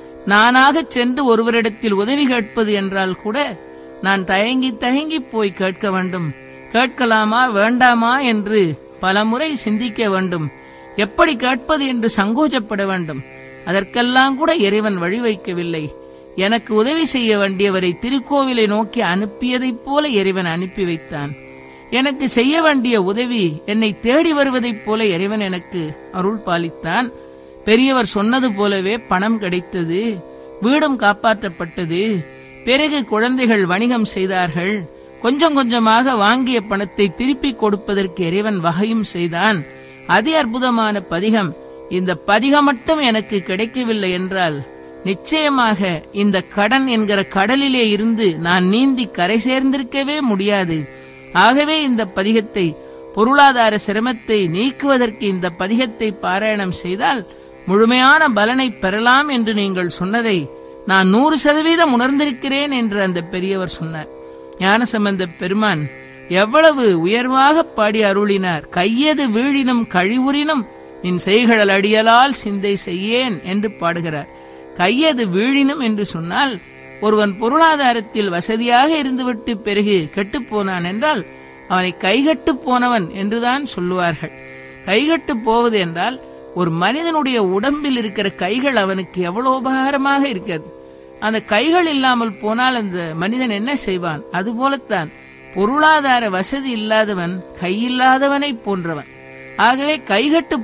நானாக சென்று ஒருவரிடத்தில் உதவி கேட்பது என்றால் கூட நான் தயங்கி தயங்கி போய் கேட்க வேண்டும். கேட்கலாமா வேண்டாமா என்று பலமுறை சிந்திக்க வேண்டும். எப்படி கேட்பது என்று சங்கோஜப்பட வேண்டும். அதற்கெல்லாம் கூட இறைவன் வழி வைக்கவில்லை. எனக்கு உதவி செய்ய வேண்டியவரை திருக்கோவிலை நோக்கி அனுப்பியதைப் போல இறைவன் அனுப்பி வைத்தான். எனக்கு செய்ய வேண்டிய உதவி என்னை தேடி வருவதைப் போல இறைவன் எனக்கு அருள் பாலித்தான். பெரியவர் சொன்னது போலவே பணம் கிடைத்தது, வீடும் காப்பாற்றப்பட்டது. பிறகு குழந்தைகள் வணிகம் செய்தார்கள். கொஞ்சம் கொஞ்சமாக வாங்கிய பணத்தை திருப்பி கொடுப்பதற்கு இறைவன் வகையும் செய்தான். அதி அற்புதமான பதிகம். இந்த பதிகம் மட்டும் எனக்கு கிடைக்கவில்லை என்றால் நிச்சயமாக இந்த கடன் என்கிற கடலிலே இருந்து நான் நீந்தி கரை சேர்ந்திருக்கவே முடியாது. ஆகவே இந்த பதிகத்தை, பொருளாதார சிரமத்தை நீக்குவதற்கு இந்த பதிகத்தை பாராயணம் செய்தால் முழுமையான பலனை பெறலாம் என்று நீங்கள் சொன்னதை நான் 100% உணர்ந்திருக்கிறேன் என்று அந்த பெரியவர் சொன்னார். ஞானசம்பந்த பெருமான் எவ்வளவு உயர்வாக பாடி அருளினார். கையது வீழினும் கழிவுறினும் நின் செய்கழல் அடியலால் சிந்தை செய்யேன் என்று பாடுகிறார். கையது வீழினும் என்று சொன்னால் ஒருவன் பொருளாதாரத்தில் வசதியாக இருந்துவிட்டு பிறகு கெட்டுப்போனான் என்றால் அவனை கைகட்டு போனவன் என்றுதான் சொல்லுவார்கள். கைகட்டு போவது என்றால் ஒரு மனிதனுடைய உடம்பில் இருக்கிற கைகள் அவனுக்கு எவ்வளவு உபகாரமாக இருக்கிறது. அந்த கைகள் இல்லாமல் போனால் அந்த மனிதன் என்ன செய்வான்? அதுபோலத்தான் பொருளாதார வசதி இல்லாதவன் கையில்லாதவனை போன்றவன். ஆகவே கைகட்டு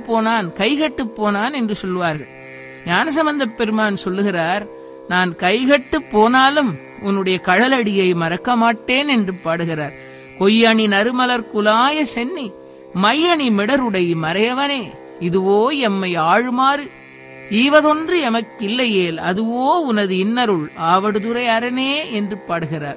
போனான் என்று சொல்லுவார்கள். ஞானசம்பந்த பெருமான் சொல்லுகிறார், நான் கைகட்டு போனாலும் உன்னுடைய கழலடியை மறக்க மாட்டேன் என்று பாடுகிறார். கொய்யணி நறுமலர் குலாய சென்னி மையணி மிடருடை மறையவனே, இதுவோ எம்மை ஆழுமாறு ஈவதொன்று எமக்கில்லையேல் அதுவோ உனது இன்னருள் ஆவடுதுறை அரணே என்று பாடுகிறார்.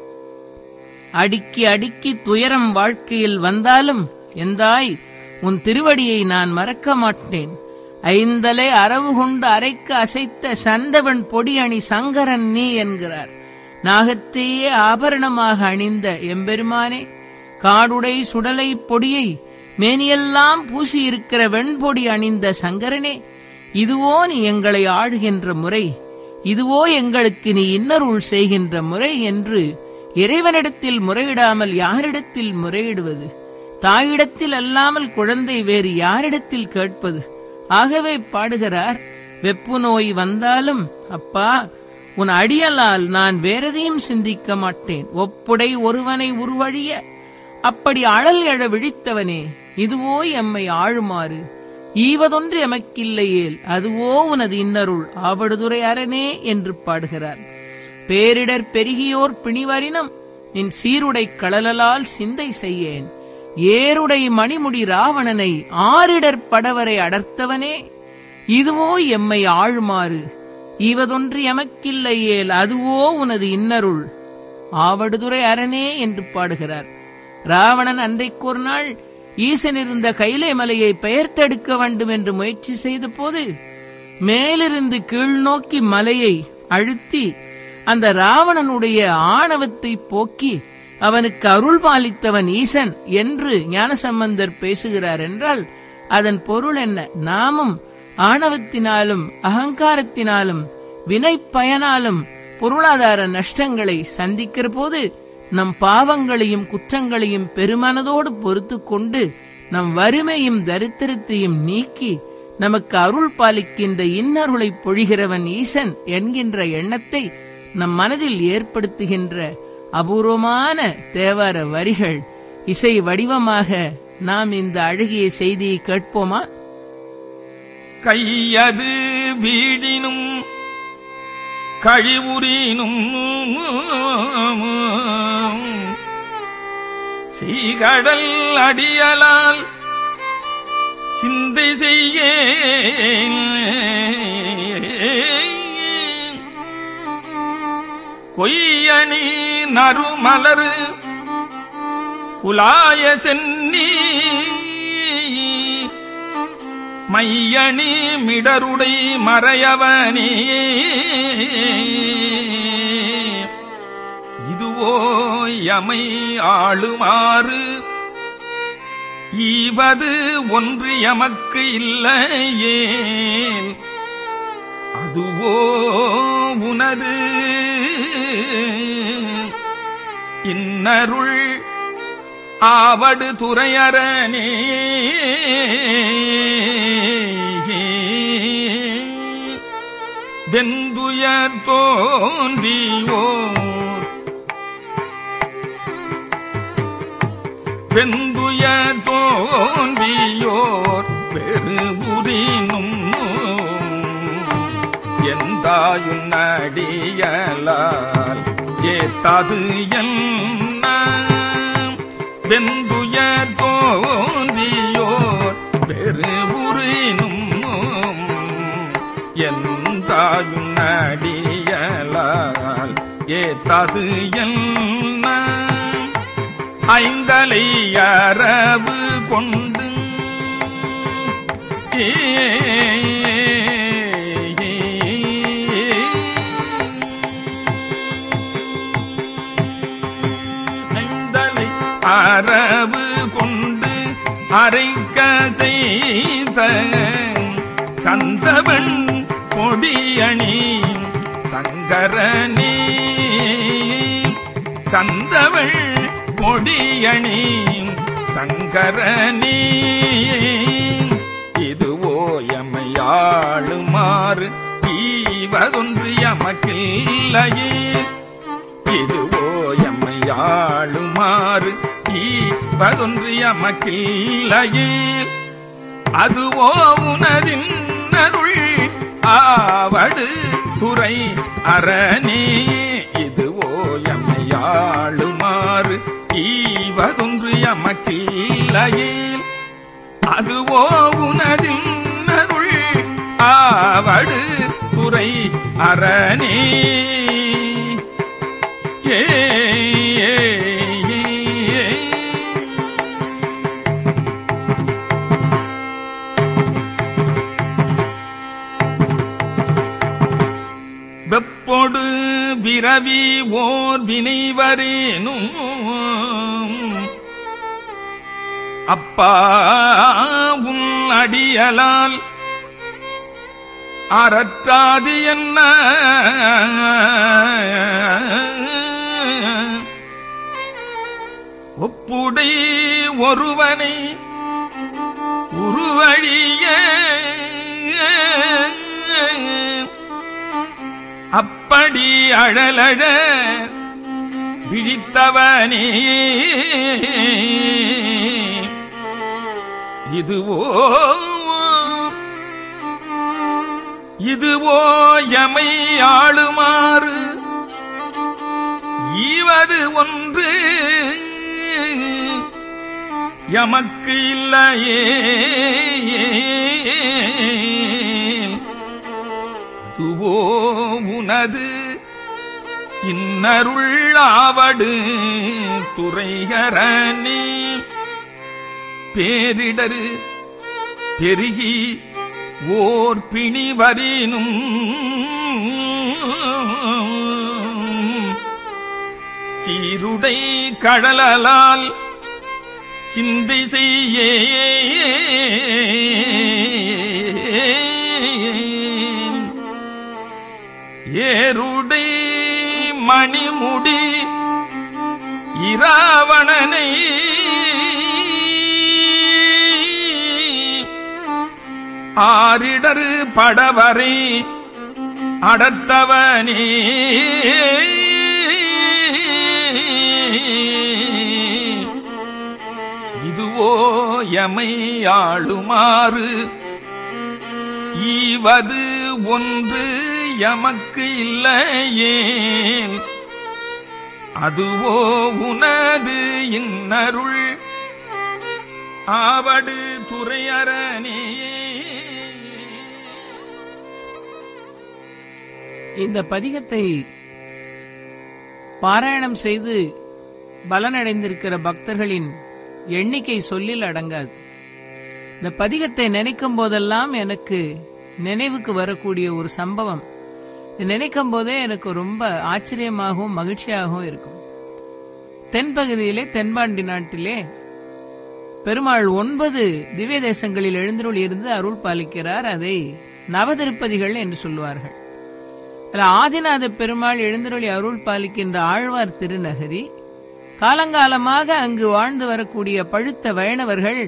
அடுக்கி அடுக்கி துயரம் வாழ்க்கையில் வந்தாலும் எந்தாய் உன் திருவடியை நான் மறக்க மாட்டேன். ஐந்தலை அரவு கொண்டு அரைக்க அசைத்த சந்தவன் பொடி அணி சங்கரன் நீ என்கிறார். நாகத்தையே ஆபரணமாக அணிந்த எம்பெருமானே, காடுடை சுடலை பொடியை மேனியெல்லாம் பூசியிருக்கிற வெண்பொடி அணிந்த சங்கரனே, இதுவோ நீ எங்களை ஆளுகின்ற முறை, இதுவோ எங்களுக்கு நீ இன்னருள் செய்கின்ற முறை என்று இறைவனிடத்தில் முறையிடாமல் யாரிடத்தில் முறையிடுவது? தாயிடத்தில் அல்லாமல் குழந்தை வேறு யாரிடத்தில் கேட்பது? ஆகவே பாடுகிறார், வெப்பு நோய் வந்தாலும் அப்பா உன் அடியலால் நான் வேறெதையும் சிந்திக்க மாட்டேன். ஒப்புடை ஒருவனை உருவழிய அப்படி அழல் எழ விழித்தவனே, இதுவோ எம்மை ஆழுமாறு ஈவதொன்று எமக்கில்லையேல் அதுவோ உனது இன்னருள் ஆவடுதுறை அரணே என்று பாடுகிறார். பேரிடர் பெருகியோர் பிணிவரினம் நின் சீருடை களலால் சிந்தை செய்யேன். ஏருடை மணிமுடி ராவணனை ஆரிடர் படவரை அடர்த்தவனே, இதுவோ எம்மை ஆழுமாறு ஈவதொன்று எமக்கில்லையேல் அதுவோ உனது இன்னருள் ஆவடுதுறை அரணே என்று பாடுகிறார். ராவணன் அன்றைக்கொரு நாள் ஈசன் இருந்த கைலை மலையை பெயர்த்தெடுக்க வேண்டும் என்று முயற்சி செய்த போது மேலிருந்து கீழ் நோக்கி மலையை அழுத்தி அந்த ராவணனுடைய ஆணவத்தை போக்கி அவனுக்கு அருள் பாலித்தவன் ஈசன் என்று ஞானசம்பந்தர் பேசுகிறார் என்றால் அதன் பொருள் என்ன? நாமும் ஆணவத்தினாலும் அகங்காரத்தினாலும் வினை பயனாலும் பொருளாதார நஷ்டங்களை சந்திக்கிற போது நம் பாவங்களையும் குற்றங்களையும் பெருமனதோடு பொறுத்து கொண்டு நம் வறுமையும் தரித்திரத்தையும் நீக்கி நமக்கு அருள் பாலிக்கின்ற இன்னருளை பொழிகிறவன் ஈசன் என்கின்ற எண்ணத்தை நம் மனதில் ஏற்படுத்துகின்ற அபூர்வமான தேவார வரிகள் இசை வடிவமாக நாம் இந்த அழகிய செய்தியை கேட்போமா? கையது வீடினும் கழிவுறினும் சீகடல் அடியலால் சிந்தை செய்ய கொய்யணி நறுமலர் குலாய சென்னி மையணி மிடருடை மறையவனே, இதுவோ யமை ஆளுமாறு ஈவது ஒன்று எமக்கு இல்லையே அதுவோ உனது இன்னருள் ஆவடு துறையரணே. வெந்துயர் தோன்றியோர் வெந்துயர் தோன்றியோர் பெருபுரினும் எந்தாயுன் அடியலால் ஏத்தாது என்ன வெந்துயர் தோன்றியோர் பெருபுரினும் எந்தாயுன் அடியலால் ஏத்தாது என்ன ஐந்தலை அரவு கொண்டு ஐந்தலை அரவு கொண்டு அரைக்க செய்த சந்தவன் கொடியணி சங்கரனே, சந்தவள் கொடியணி சங்கரனே, இதுவோ எமையாளுமாறு ஈவதொன்று எமக்கில்லையே இதுவோ எமையாளுமாறு ஈவதொன்று எமக்கில்லையே அதுவோ உனதின் அருள் ஆவடு துறை அரணே, இதுவோ எமையாளுமாறு ஈவதொன்று எமக்கில்லையே அதுவோ உனதின் அருள் ஆவடு துறை அரணே. ஏ வெப்பொடு விரவி ஓர் வினைவரேனும் அப்பா உன் அடியலால் அறற்றாது என்ன ஒப்புடை ஒருவனை உருவழிய அப்படி அழலழ விழித்தவனே இதுவோ எமை ஆளுமாறு ஈவது ஒன்று எமக்கு இல்லையே அதுவோ உனது இன்னருள் ஆவடு துறையரணி பேரிடரு பெருகி ஓர் பிணி வரினும் சீருடை கடலால் சிந்தை செய்ய ஏருடை மணிமுடி இராவணனை ஆரிடரு படவரை அடர்த்தவனே இதுவோ எமை ஆளுமாறு ஈவது ஒன்று எமக்கு இல்லையே அதுவோ உனது இன்னருள் ஆவடு துறையரணே. இந்த பதிகத்தை பாராயணம் செய்து பலனடைந்திருக்கிற பக்தர்களின் எண்ணிக்கை சொல்லில் அடங்காது. இந்த பதிகத்தை நினைக்கும் போதெல்லாம் எனக்கு நினைவுக்கு வரக்கூடிய ஒரு சம்பவம், நினைக்கும் போதே எனக்கு ரொம்ப ஆச்சரியமாகவும் மகிழ்ச்சியாகவும் இருக்கும். தென்பகுதியிலே, தென்பாண்டி நாட்டிலே பெருமாள் 9 திவ்ய தேசங்களில் எழுந்தருள் இருந்து அருள் பாலிக்கிறார். அதை நவதிருப்பதிகள் என்று சொல்லுவார்கள். ஆதிநாத பெருமாள் எழுந்தருளி அருள் பாலிக்கின்ற ஆழ்வார் திருநகரி, காலங்காலமாக அங்கு வாழ்ந்து வரக்கூடிய பழுத்த வைணவர்கள்,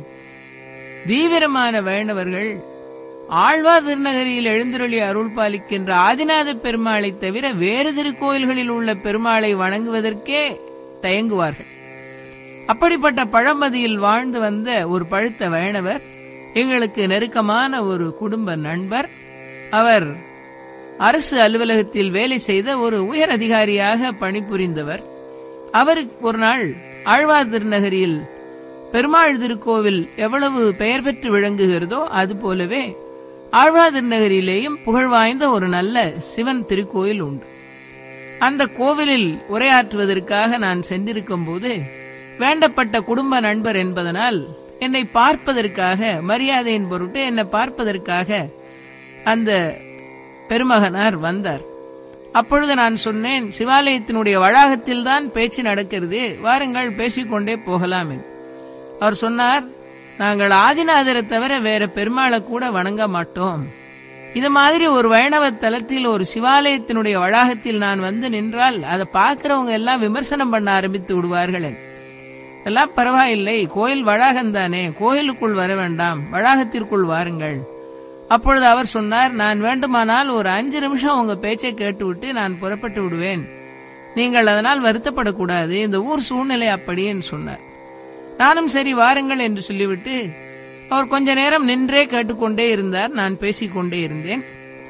தீவிரமான வைணவர்கள், ஆழ்வார் திருநகரியில் எழுந்தருளி அருள் பாலிக்கின்ற ஆதிநாத பெருமாளை தவிர வேறு திருக்கோயில்களில் உள்ள பெருமாளை வணங்குவதற்கே தயங்குவார்கள். அப்படிப்பட்ட பழமதியில் வாழ்ந்து வந்த ஒரு பழுத்த வைணவர் எங்களுக்கு நெருக்கமான ஒரு குடும்ப நண்பர். அவர் அரசு அலுவலகத்தில் வேலை செய்த ஒரு உயர் அதிகாரியாக பணிபுரிந்தவர். அவர் ஒரு நாள் ஆழ்வார் திருநகரியில் பெருமாள் திருக்கோவில் எவ்வளவு பெயர் பெற்று விளங்குகிறதோ அது போலவே ஆழ்வார் திருநகரிலேயும் புகழ்வாய்ந்த ஒரு நல்ல சிவன் திருக்கோயில் உண்டு. அந்த கோவிலில் உரையாற்றுவதற்காக நான் சென்றிருக்கும் போது வேண்டப்பட்ட குடும்ப நண்பர் என்பதனால் என்னை பார்ப்பதற்காக, மரியாதையின் பொருட்டு என்னை பார்ப்பதற்காக அந்த பெருமகனார் வந்தார். அப்பொழுது நான் சொன்னேன், சிவாலயத்தினுடைய வளாகத்தில் தான் பேச்சு நடக்கிறது, வாருங்கள் பேசிக்கொண்டே போகலாம். அவர் சொன்னார், நாங்கள் ஆதிநாதரை தவிர வேற பெருமாளை கூட வணங்க மாட்டோம். இது மாதிரி ஒரு வைணவ தலத்தில் ஒரு சிவாலயத்தினுடைய வளாகத்தில் நான் வந்து நின்றால் அதை பார்க்கிறவங்க எல்லாம் விமர்சனம் பண்ண ஆரம்பித்து விடுவார்கள். எல்லாம் பரவாயில்லை, கோயில் வளாகம்தானே, கோயிலுக்குள் வர வேண்டாம், வளாகத்திற்குள் வாருங்கள். அப்பொழுது அவர் சொன்னார், நான் வேண்டுமானால் ஒரு 5 நிமிஷம் உங்க பேச்சை கேட்டுவிட்டு நான் புறப்பட்டு விடுவேன், நீங்கள் அதனால் வருத்தப்படக்கூடாது, இந்த ஊர் சூழ்நிலை அப்படின்னு சொன்னார். நானும் சரி வாருங்கள் என்று சொல்லிவிட்டு அவர் கொஞ்ச நேரம் நின்றே கேட்டுக்கொண்டே இருந்தார். நான் பேசிக்கொண்டே இருந்தேன்.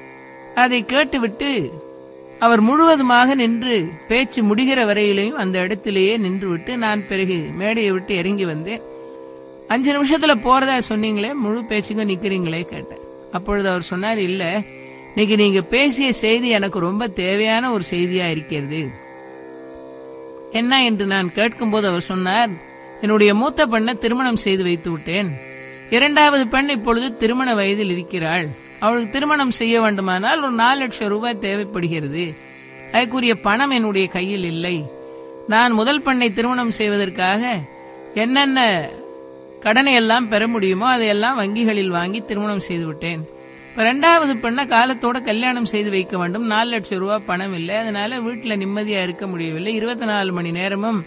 அதை கேட்டுவிட்டு அவர் முழுவதுமாக நின்று பேச்சு முடிகிற வரையிலையும் அந்த இடத்திலேயே நின்று விட்டு நான் பிறகு மேடையை விட்டு இறங்கி வந்தேன். 5 நிமிஷத்துல போறதா சொன்னீங்களே, முழு பேச்சுங்க நிக்கிறீங்களே கேட்டேன். அப்பொழுது அவர் சொன்னார், இல்ல, இன்னைக்கு நீங்க பேசிய செய்தி எனக்கு ரொம்ப தேவையான ஒரு செய்தியா இருக்கிறது. என்ன என்று நான் கேட்கும் போது அவர் சொன்னார், என்னுடைய மூத்த பெண்ணை திருமணம் செய்து வைத்து விட்டேன். 2வது பெண் இப்பொழுது திருமண வயதில் இருக்கிறாள். அவளுக்கு திருமணம் செய்ய வேண்டுமானால் ஒரு 4 லட்சம் ரூபாய் தேவைப்படுகிறது. அதுக்குரிய பணம் என்னுடைய கையில் இல்லை. நான் முதல் பெண்ணை திருமணம் செய்வதற்காக என்னென்ன கடனை எல்லாம் பெற முடியுமோ அதையெல்லாம் வங்கிகளில் வாங்கி திருமணம் செய்து விட்டேன். இப்ப 2வது பெண்ணை காலத்தோட கல்யாணம் செய்து வைக்க வேண்டும். 4 லட்சம் ரூபாய் பணம் இல்லை. அதனால வீட்டுல நிம்மதியா இருக்க முடியவில்லை. 24 மணி நேரமும்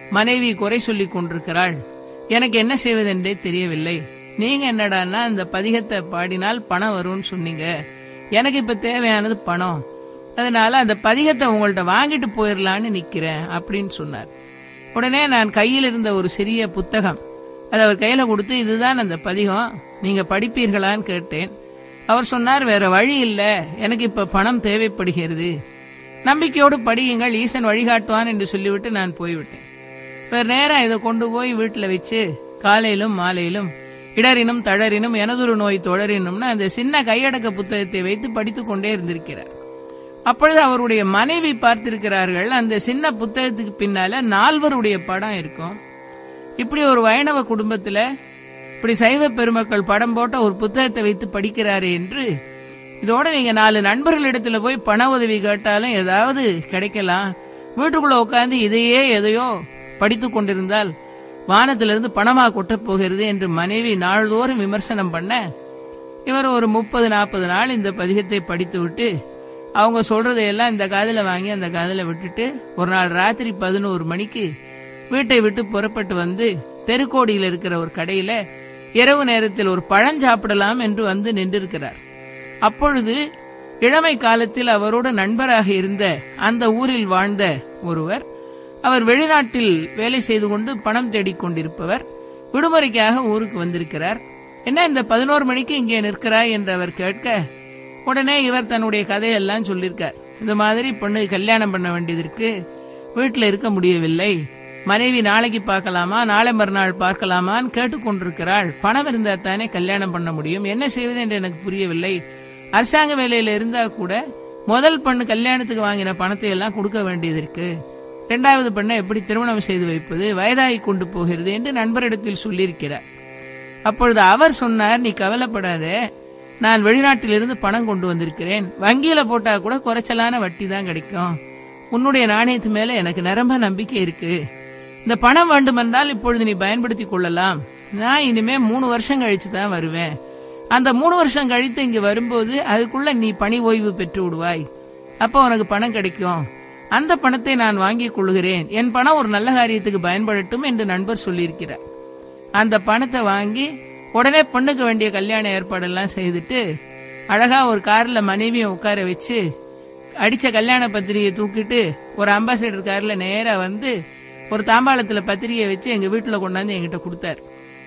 மனைவி குறை சொல்லிக் கொண்டிருக்கிறாள். எனக்கு என்ன செய்வதென்றே தெரியவில்லை. நீங்க என்னடான்னா அந்த பதிகத்தை பாடினால் பணம் வரும்னு சொன்னீங்க. எனக்கு இப்ப தேவையானது பணம். அதனால அந்த பதிகத்தை உங்கள்ட்ட வாங்கிட்டு போயிடலான்னு நிக்கிறேன் அப்படின்னு சொன்னார். உடனே நான் கையில் இருந்த ஒரு சிறிய புத்தகம் அதை அவர் கையில கொடுத்து, இதுதான் அந்த பதிகம், நீங்க படிப்பீர்களான்னு கேட்டேன். அவர் சொன்னார், வேற வழி இல்ல, எனக்கு இப்ப பணம் தேவைப்படுகிறது, நம்பிக்கையோடு படியுங்கள், ஈசன் வழிகாட்டுவான் என்று சொல்லிவிட்டு நான் போய்விட்டேன். வேற நேரம் இதை கொண்டு போய் வீட்டுல வச்சு காலையிலும் மாலையிலும் இடரினும் தளரினும் எனதொரு நோய் தொடரினும்னு அந்த சின்ன கையடக்க புத்தகத்தை வைத்து படித்துக் கொண்டே இருந்திருக்கிறார். அப்பொழுது அவருடைய மனைவி பார்த்திருக்கிறார்கள், அந்த சின்ன புத்தகத்துக்கு பின்னால 4 படம் இருக்கும். இப்படி ஒரு வைணவ குடும்பத்துல இப்படி சைவ பெருமக்கள் படம் போட்ட ஒரு புத்தகத்தை வைத்து படிக்கிறாரு என்று. இதோட நீங்க 4 நண்பர்களிடத்துல போய் பண உதவி கேட்டாலும் ஏதாவது கிடைக்கலாம், வீட்டுக்குள்ள உட்கார்ந்து இதையே எதையோ படித்துக் கொண்டிருந்தால் வானத்திலிருந்து பணமா கொட்டப் போகிறது என்று மனைவி நாள்தோறும் விமர்சனம் பண்ண, இவர் ஒரு 30-40 நாள் இந்த பதிகத்தை படித்து விட்டு அவங்க சொல்றதையெல்லாம் இந்த காதுல வாங்கி அந்த காதுல விட்டுட்டு ஒரு நாள் ராத்திரி 11 மணிக்கு வீட்டை விட்டு புறப்பட்டு வந்து தெருக்கோடியில் இருக்கிற ஒரு கடையில இரவு நேரத்தில் ஒரு பழம் சாப்பிடலாம் என்று வந்து நின்றிருக்கிறார். அப்பொழுது இளமை காலத்தில் அவரோடு நண்பராக இருந்த அந்த ஊரில் வாழ்ந்த ஒருவர், அவர் வெளிநாட்டில் வேலை செய்து கொண்டு பணம் தேடிக்கொண்டிருப்பவர், விடுமுறைக்காக ஊருக்கு வந்திருக்கிறார். என்ன இந்த 11 மணிக்கு இங்கே நிற்கிறாய் என்று அவர் கேட்க, உடனே இவர் தன்னுடைய கதையெல்லாம் சொல்லியிருக்கார். இந்த மாதிரி பொண்ணு கல்யாணம் பண்ண வேண்டியதற்கு வீட்டில் இருக்க முடியவில்லை, மனைவி நாளைக்கு பார்க்கலாமா நாளை மறுநாள் பார்க்கலாமான்னு கேட்டுக்கொண்டிருக்கிறாள், பணம் இருந்தா தானே கல்யாணம் பண்ண முடியும், என்ன செய்வது என்று எனக்கு புரியவில்லை, அரசாங்க வேலையில இருந்தா கூட முதல் பெண்ணு கல்யாணத்துக்கு வாங்கின பணத்தை எல்லாம் கொடுக்க வேண்டியது இருக்கு, 2வது பெண்ணை எப்படி திருமணம் செய்து வைப்பது, வயதாகி கொண்டு போகிறது என்று நண்பரிடத்தில் சொல்லியிருக்கிறார். அப்பொழுது அவர் சொன்னார், நீ கவலைப்படாத, நான் வெளிநாட்டிலிருந்து பணம் கொண்டு வந்திருக்கிறேன், வங்கியில போட்டா கூட குறைச்சலான வட்டி தான் கிடைக்கும், உன்னுடைய நாணயத்து மேல எனக்கு நிரம்ப நம்பிக்கை இருக்கு, இந்த பணம் வேண்டுமென்றால் இப்பொழுது நீ பயன்படுத்தி கொள்ளலாம், நான் இனிமே 3 வருஷம் கழிச்சு தான் வருவேன், அந்த 3 வருஷம் கழித்து இங்க வரும்போது அதுக்குள்ள நீ பணி ஓய்வு பெற்று விடுவாய், அப்போ உனக்கு பணம் கிடைக்கும், அந்த பணத்தை நான் வாங்கிக் கொள்கிறேன், என் பணம் ஒரு நல்ல காரியத்துக்கு பயன்படட்டும் என்று நண்பர் சொல்லியிருக்கிறார். அந்த பணத்தை வாங்கி உடனே பொண்ணுக்கு வேண்டிய கல்யாண ஏற்பாடெல்லாம் செய்துட்டு அழகா ஒரு கார்ல மனைவியை உட்கார வச்சு அடிச்ச கல்யாண பத்திரிகையை தூக்கிட்டு ஒரு அம்பாசிடர் கார்ல நேரா வந்து ஒரு தாம்பாளத்துல பத்திரிகையை வச்சு எங்க வீட்டுல கொண்டாந்து என்கிட்ட கொடுத்தாரு.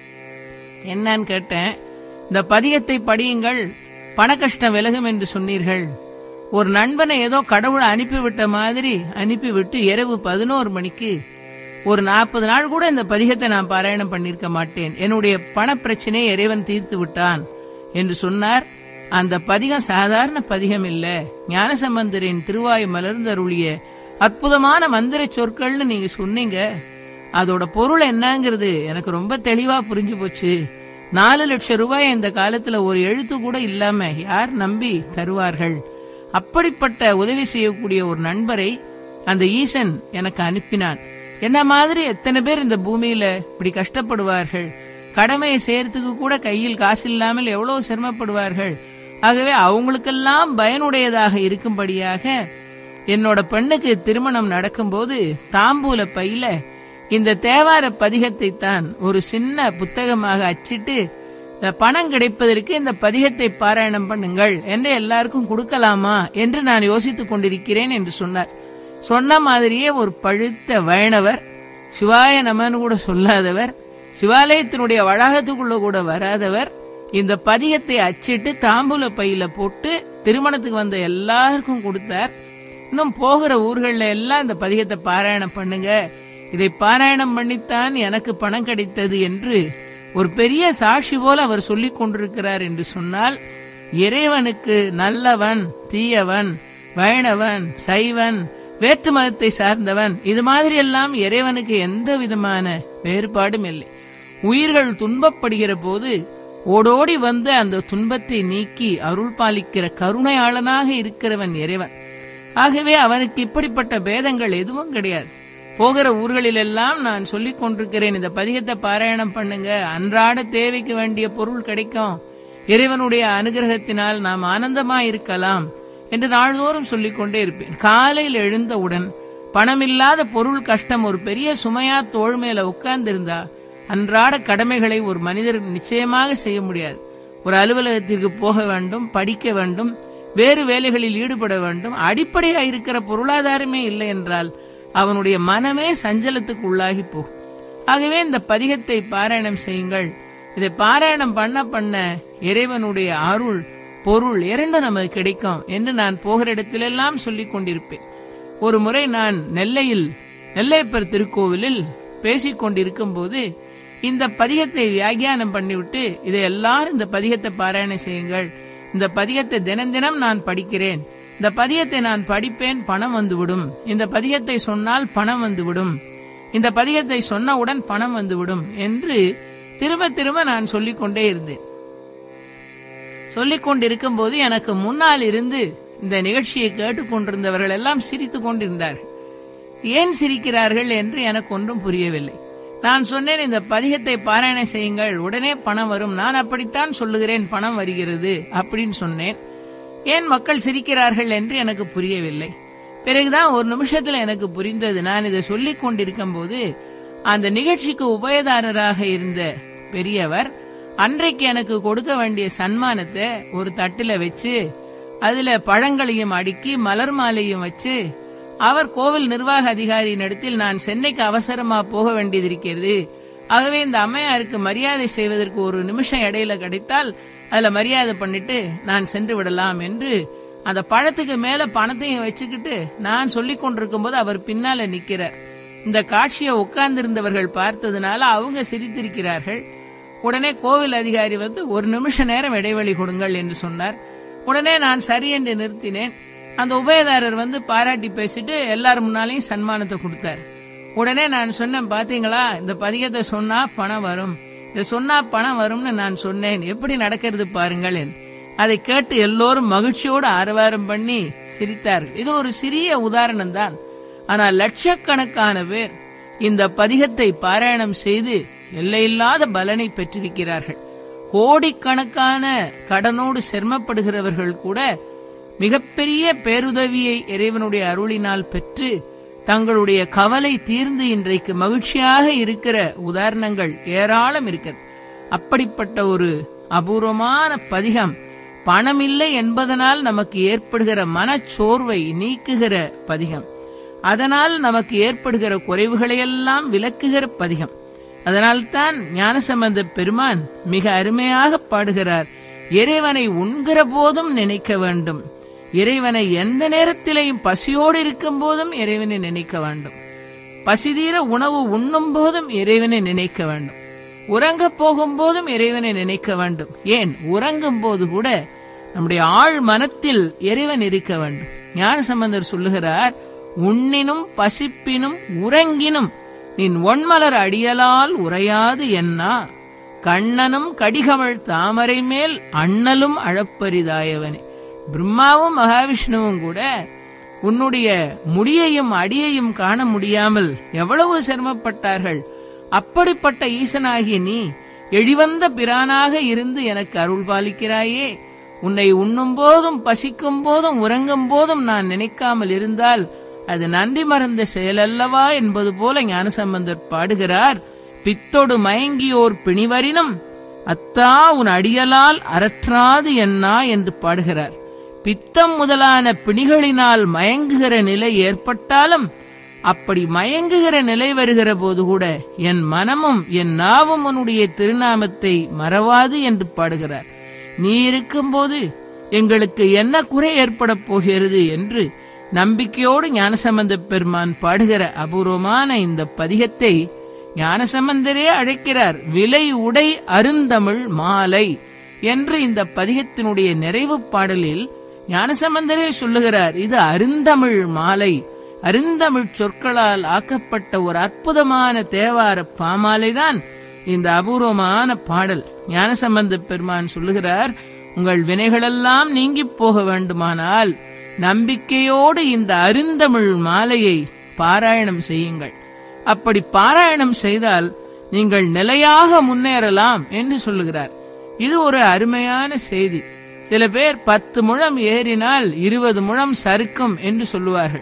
என்னன்னு கேட்டேன், இந்த பதிகத்தை படியுங்கள், பண கஷ்டம் விலகும் என்று சொன்னீர்கள், ஒரு நண்பனை ஏதோ கடவுளை அனுப்பிவிட்ட மாதிரி அனுப்பிவிட்டு இரவு 11 மணிக்கு ஒரு 40 நாள் கூட இந்த பதிகத்தை நான் பாராயணம் பண்ணிருக்க மாட்டேன், என்னுடைய பண பிரச்சனையை இறைவன் தீர்த்து விட்டான் என்று சொன்னார். அந்த பதிகம் சாதாரண பதிகம் இல்ல, ஞானசம்பந்தரின் திருவாய் மலர்ந்தருளிய அற்புதமான மந்திர சொற்கள்னு நீங்க சொன்னீங்க, அதோட பொருள் என்னங்கிறது எனக்கு ரொம்ப தெளிவா புரிஞ்சு போச்சு. 4 லட்சம் ரூபாய் இந்த காலத்துல ஒரு எழுத்து கூட இல்லாம யார் நம்பி தருவார்கள்? அப்படிப்பட்ட உதவி செய்யக்கூடிய ஒரு நண்பரை அந்த ஈசன் எனக்கு அனுப்பினான். என்ன மாதிரி எத்தனை பேர் இந்த பூமியில இப்படி கஷ்டப்படுவார்கள், கடமையை செய்யறதுக்கு கூட கையில் காசு இல்லாமல் எவ்வளவு சிரமப்படுவார்கள். ஆகவே அவங்களுக்கெல்லாம் பயனுடையதாக இருக்கும்படியாக என்னோட பெண்ணுக்கு திருமணம் நடக்கும்போது தாம்பூல பையில இந்த தேவார பதிகத்தை தான் ஒரு சின்ன புத்தகமாக அச்சிட்டு பணம் கிடைப்பதற்கு இந்த பதிகத்தை பாராயணம் பண்ணுங்கள் என்று எல்லாருக்கும் கொடுக்கலாமா என்று நான் யோசித்துக் கொண்டிருக்கிறேன் என்று சொன்னார். சொன்ன மாதிரியே ஒரு பழுத்த வைணவர், சிவாய நமன்னு கூட சொல்லாதவர், சிவாலயத்தினுடைய வளாகத்துக்குள்ள கூட வராதவர், இந்த பதிகத்தை அச்சிட்டு தாம்பூல பையில போட்டு திருமணத்துக்கு வந்த எல்லாருக்கும் கொடுத்தார். இன்னும் போகிற ஊர்கள்ல எல்லாம் இந்த பதிகத்தை பாராயணம் பண்ணுங்க, இதை பாராயணம் பண்ணித்தான் எனக்கு பணம் கிடைத்தது என்று ஒரு பெரிய சாட்சி போல அவர் சொல்லிக் கொண்டிருக்கிறார் என்று சொன்னால், இறைவனுக்கு நல்லவன் தீயவன், வைணவன் சைவன், வேற்று மதத்தை சார்ந்தவன், இது மாதிரி எல்லாம் இறைவனுக்கு எந்த விதமான வேறுபாடும் இல்லை. உயிர்கள் துன்பப்படுகிற போது ஓடோடி வந்து அந்த துன்பத்தை நீக்கி அருள் பாலிக்கிற கருணையாளனாக இருக்கிறவன் இறைவன். ஆகவே அவனுக்கு இப்படிப்பட்ட பேதங்கள் எதுவும் கிடையாது. போகிற ஊர்களிலெல்லாம் நான் சொல்லிக் கொண்டிருக்கிறேன், இந்த பதிகத்தை பாராயணம் பண்ணுங்க, அன்றாட தேவைக்கு வேண்டிய பொருள் கிடைக்கும், இறைவனுடைய அனுகிரகத்தினால் நாம் ஆனந்தமாய் இருக்கலாம் என்று நாள்தோறும் சொல்லிக் கொண்டே இருப்பேன். காலையில் எழுந்தவுடன் பணமில்லாத பொருள் கஷ்டம் ஒரு பெரிய சுமையா தோள் மேல உட்கார்ந்திருந்தா அன்றாட கடமைகளை ஒரு மனிதர் நிச்சயமாக செய்ய முடியாது. ஒரு அலுவலகத்திற்கு போக வேண்டும், படிக்க வேண்டும், வேறு வேலைகளில் ஈடுபட வேண்டும். அடிப்படையா இருக்கிற பொருளாதாரமே இல்லை என்றால் அவனுடைய மனமே சஞ்சலத்துக்கு உள்ளாகி போகும். ஆகவே இந்த பதிகத்தை பாராயணம் செய்யுங்கள். இதை பாராயணம் பண்ண பண்ண இறைவனுடைய அருள் பொருள் இரண்டும் நமக்கு கிடைக்கும் என்று நான் போகிற இடத்திலெல்லாம் சொல்லிக் கொண்டிருப்பேன். ஒரு முறை நான் நெல்லையப்பர் திருக்கோவிலில் பேசிக் கொண்டிருக்கும் போது இந்த பதிகத்தை வியாக்கியானம் பண்ணிவிட்டு, இதை எல்லாரும் இந்த பதிகத்தை பாராயணம் செய்யுங்கள், இந்த பதிகத்தை தினம் தினம் நான் படிக்கிறேன், இந்த பதிகத்தை நான் படிப்பேன், பணம் வந்துவிடும், இந்த பதிகத்தை சொன்னால் பணம் வந்துவிடும், இந்த பதிகத்தை சொன்னவுடன் பணம் வந்துவிடும் என்று திரும்ப திரும்ப நான் சொல்லிக்கொண்டே இருந்தேன். சொல்லிக் கொண்டிருக்கும் போது எனக்கு முன்னால் இருந்து இந்த நிகழ்ச்சியை கேட்டுக்கொண்டிருந்தவர்கள் எல்லாம் சிரித்துக் கொண்டிருந்தார்கள். ஏன் சிரிக்கிறார்கள் என்று எனக்கு ஒன்றும் புரியவில்லை. நான் சொன்னேன், இந்த பதிகத்தை பாராயணம் செய்யுங்கள், உடனே பணம் வரும், நான் அப்படித்தான் சொல்லுகிறேன், பணம் வருகிறது அப்படின்னு சொன்னேன். ஏன் மக்கள் சிரிக்கிறார்கள் என்று எனக்கு புரியவில்லை. பிறகுதான் ஒரு நிமிஷத்துல எனக்கு புரிந்தது. நான் இதை சொல்லிக் கொண்டிருக்கும் போது அந்த நிகழ்ச்சிக்கு உபயதாரராக இருந்த பெரியவர் அன்றைக்கு எனக்கு கொடுக்க வேண்டிய சன்மானத்தை ஒரு தட்டுல வச்சு அதுல பழங்களையும் அடுக்கி மலர் மாலையும் வச்சு, அவர் கோவில் நிர்வாக அதிகாரியின் இடத்தில் நான் சென்னைக்கு அவசரமா போக வேண்டியது இருக்கிறது, ஆகவே இந்த அம்மையாருக்கு மரியாதை செய்வதற்கு ஒரு நிமிஷம் இடையில கிடைத்தால் அதுல மரியாதை பண்ணிட்டு நான் சென்று விடலாம் என்று அந்த பழத்துக்கு மேல பணத்தையும் வச்சுக்கிட்டு நான் சொல்லிக் கொண்டிருக்கும் போது அவர் பின்னால நிக்கிறார். இந்த காட்சியை உட்கார்ந்திருந்தவர்கள் பார்த்ததுனால அவங்க சிரித்திருக்கிறார்கள். உடனே கோவில் அதிகாரி வந்து ஒரு நிமிஷ நேரம் இடைவெளி கொடுங்கள் என்று சொன்னார். உடனே நான் சரி என்று நிறுத்தினேன். அந்த உபயதாரர் வந்து பாராட்டி பேசிட்டு எல்லாரும் முன்னாலையும் சன்மானத்தை கொடுத்தார். உடனே நான் சொன்னேன், பாத்தீங்களா, இந்த பதிகத்தை சொன்னா பணம் வரும், இதை சொன்னா பணம் வரும்னு நான் சொன்னேன், எப்படி நடக்கிறது பாருங்கள். அதை கேட்டு எல்லோரும் மகிழ்ச்சியோடு ஆரவாரம் பண்ணி சிரித்தார்கள். இது ஒரு சிறிய உதாரணம் தான். ஆனால் லட்சக்கணக்கான பேர் இந்த பதிகத்தை பாராயணம் செய்து எல்லையில்லாத பலனை பெற்றிருக்கிறார்கள். கோடிக்கணக்கான கடனோடு சிரமப்படுகிறவர்கள் கூட மிகப்பெரிய பேருதவியை இறைவனுடைய அருளினால் பெற்று தங்களுடைய கவலை தீர்ந்து இன்றைக்கு மகிழ்ச்சியாக இருக்கிற உதாரணங்கள் ஏராளம் இருக்கிறது. அப்படிப்பட்ட ஒரு அபூர்வமான பதிகம், பணமில்லை என்பதனால் நமக்கு ஏற்படுகிற மனச்சோர்வை நீக்குகிற பதிகம், அதனால் நமக்கு ஏற்படுகிற குறைவுகளையெல்லாம் விலக்குகிற பதிகம். அதனால்தான் ஞானசம்பந்த பெருமான் மிக அருமையாக பாடுகிறார், இறைவனை உண்கிற போதும் நினைக்க வேண்டும், இறைவனை எந்த நேரத்திலேயும் பசியோடு இருக்கும் போதும் இறைவனை நினைக்க வேண்டும், பசிதீர உணவு உண்ணும் போதும் இறைவனை நினைக்க வேண்டும், உறங்க போகும் போதும் இறைவனை நினைக்க வேண்டும். ஏன், உறங்கும் போது கூட நம்முடைய ஆழ் மனத்தில் இறைவன் இருக்க வேண்டும். ஞானசம்பந்தர் சொல்லுகிறார், உண்ணினும் பசிப்பினும் உறங்கினும் நின் ஒன்மலர் அடியலால் உரையாது என்னா, கண்ணனும் கடிகமழ் தாமரை மேல் அண்ணலும் அழப்பரிதாயவனே. பிரம்மாவும் மகாவிஷ்ணுவும் கூட உன்னுடைய முடியையும் அடியையும் காண முடியாமல் எவ்வளவு சிரமப்பட்டார்கள். அப்படிப்பட்ட ஈசனாகிய நீ எழிவந்த பிரானாக இருந்து எனக்கு அருள் பாலிக்கிறாயே. உன்னை உண்ணும் போதும் பசிக்கும் போதும் உறங்கும் போதும் நான் நினைக்காமல் இருந்தால் அது நன்றி மறந்த செயலல்லவா என்பது போல ஞானசம்பந்தர் பாடுகிறார். பித்தொடு மயங்கியோர் பிணிவரினும் அத்தா உன் அடியலால் அரற்றாது என்னா என்று பாடுகிறார். பித்தம் முதலான பிணிகளினால் மயங்குகிற நிலை ஏற்பட்டாலும் அப்படி மயங்குகிற நிலை வருகிற போது கூட என் மனமும் என் நாவும் உன்னுடைய திருநாமத்தை மறவாது என்று பாடுகிறார். நீ இருக்கும்போது எங்களுக்கு என்ன குறை ஏற்பட போகிறது என்று நம்பிக்கையோடு ஞானசம்பந்த பெருமான் பாடுகிற அபூர்வமான இந்த பதிகத்தை ஞானசம்பந்தரே அழைக்கிறார் விலை உடை அருந்தமிழ் மாலை என்று. இந்த பதிகத்தினுடைய நிறைவு பாடலில் ஞானசம்பந்தரே சொல்லுகிறார், இது அருந்தமிழ் மாலை, அருந்தமிழ் சொற்களால் ஆக்கப்பட்ட ஒரு அற்புதமான தேவார பாமாலைதான் இந்த அபூர்வமான பாடல். ஞானசம்பந்த பெருமான் சொல்லுகிறார், உங்கள் வினைகளெல்லாம் நீங்கி போக வேண்டுமானால் நம்பிக்கையோடு இந்த அருந்தமிழ் மாலையை பாராயணம் செய்யுங்கள். அப்படி பாராயணம் செய்தால் நீங்கள் நிலையாக முன்னேறலாம் என்று சொல்லுகிறார். இது ஒரு அருமையான செய்தி. சில பேர் 10 முழம் ஏறினால் 20 முழம் சறுக்கும் என்று சொல்லுவார்கள்.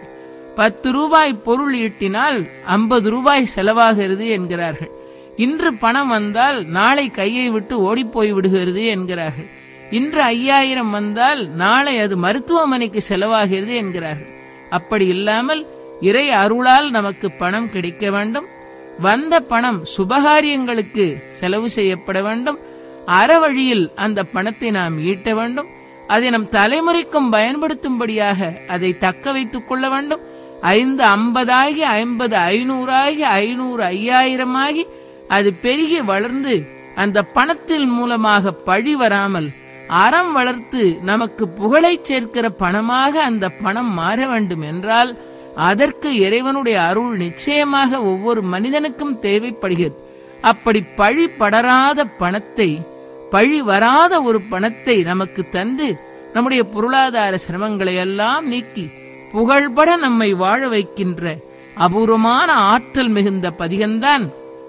10 ரூபாய் பொருள் ஈட்டினால் 50 ரூபாய் செலவாகிறது என்கிறார்கள். இன்று பணம் வந்தால் நாளை கையை விட்டு ஓடிப்போய் விடுகிறது என்கிறார்கள். இன்று 5000 வந்தால் நாளை அது மருத்துவமனைக்கு செலவாகிறது என்கிறார்கள். அப்படி இல்லாமல் இறை அருளால் நமக்கு பணம் கிடைக்க வேண்டும். வந்த பணம் சுபகாரியங்களுக்கு செலவு செய்யப்பட வேண்டும். அறவழியில் அந்த பணத்தை நாம் ஈட்ட வேண்டும். அதை நம் தலைமுறைக்கும் பயன்படுத்தும்படியாக அதை தக்க வைத்துக் கொள்ள வேண்டும். 5 50 ஆகி 50 500 ஆகி 500 5000 ஆகி அது பெருகி வளர்ந்து அந்த பணத்தின் மூலமாக பழி வராமல் அறம் வளர்த்து நமக்கு புகழை சேர்க்கிற பணமாக அந்த பணம் மாற வேண்டும் என்றால் அதற்கு இறைவனுடைய அருள் நிச்சயமாக ஒவ்வொரு மனிதனுக்கும் தேவைப்படுகிறது. அப்படி பழி படராத பணத்தை, பழி வராத ஒரு பணத்தை நமக்கு தந்து நம்முடைய பொருளாதார சிரமங்களை எல்லாம் நீக்கி புகழ்பட நம்மை வாழ வைக்கின்ற அபூர்வமான ஆற்றல் மிகுந்த பதிகம்தான்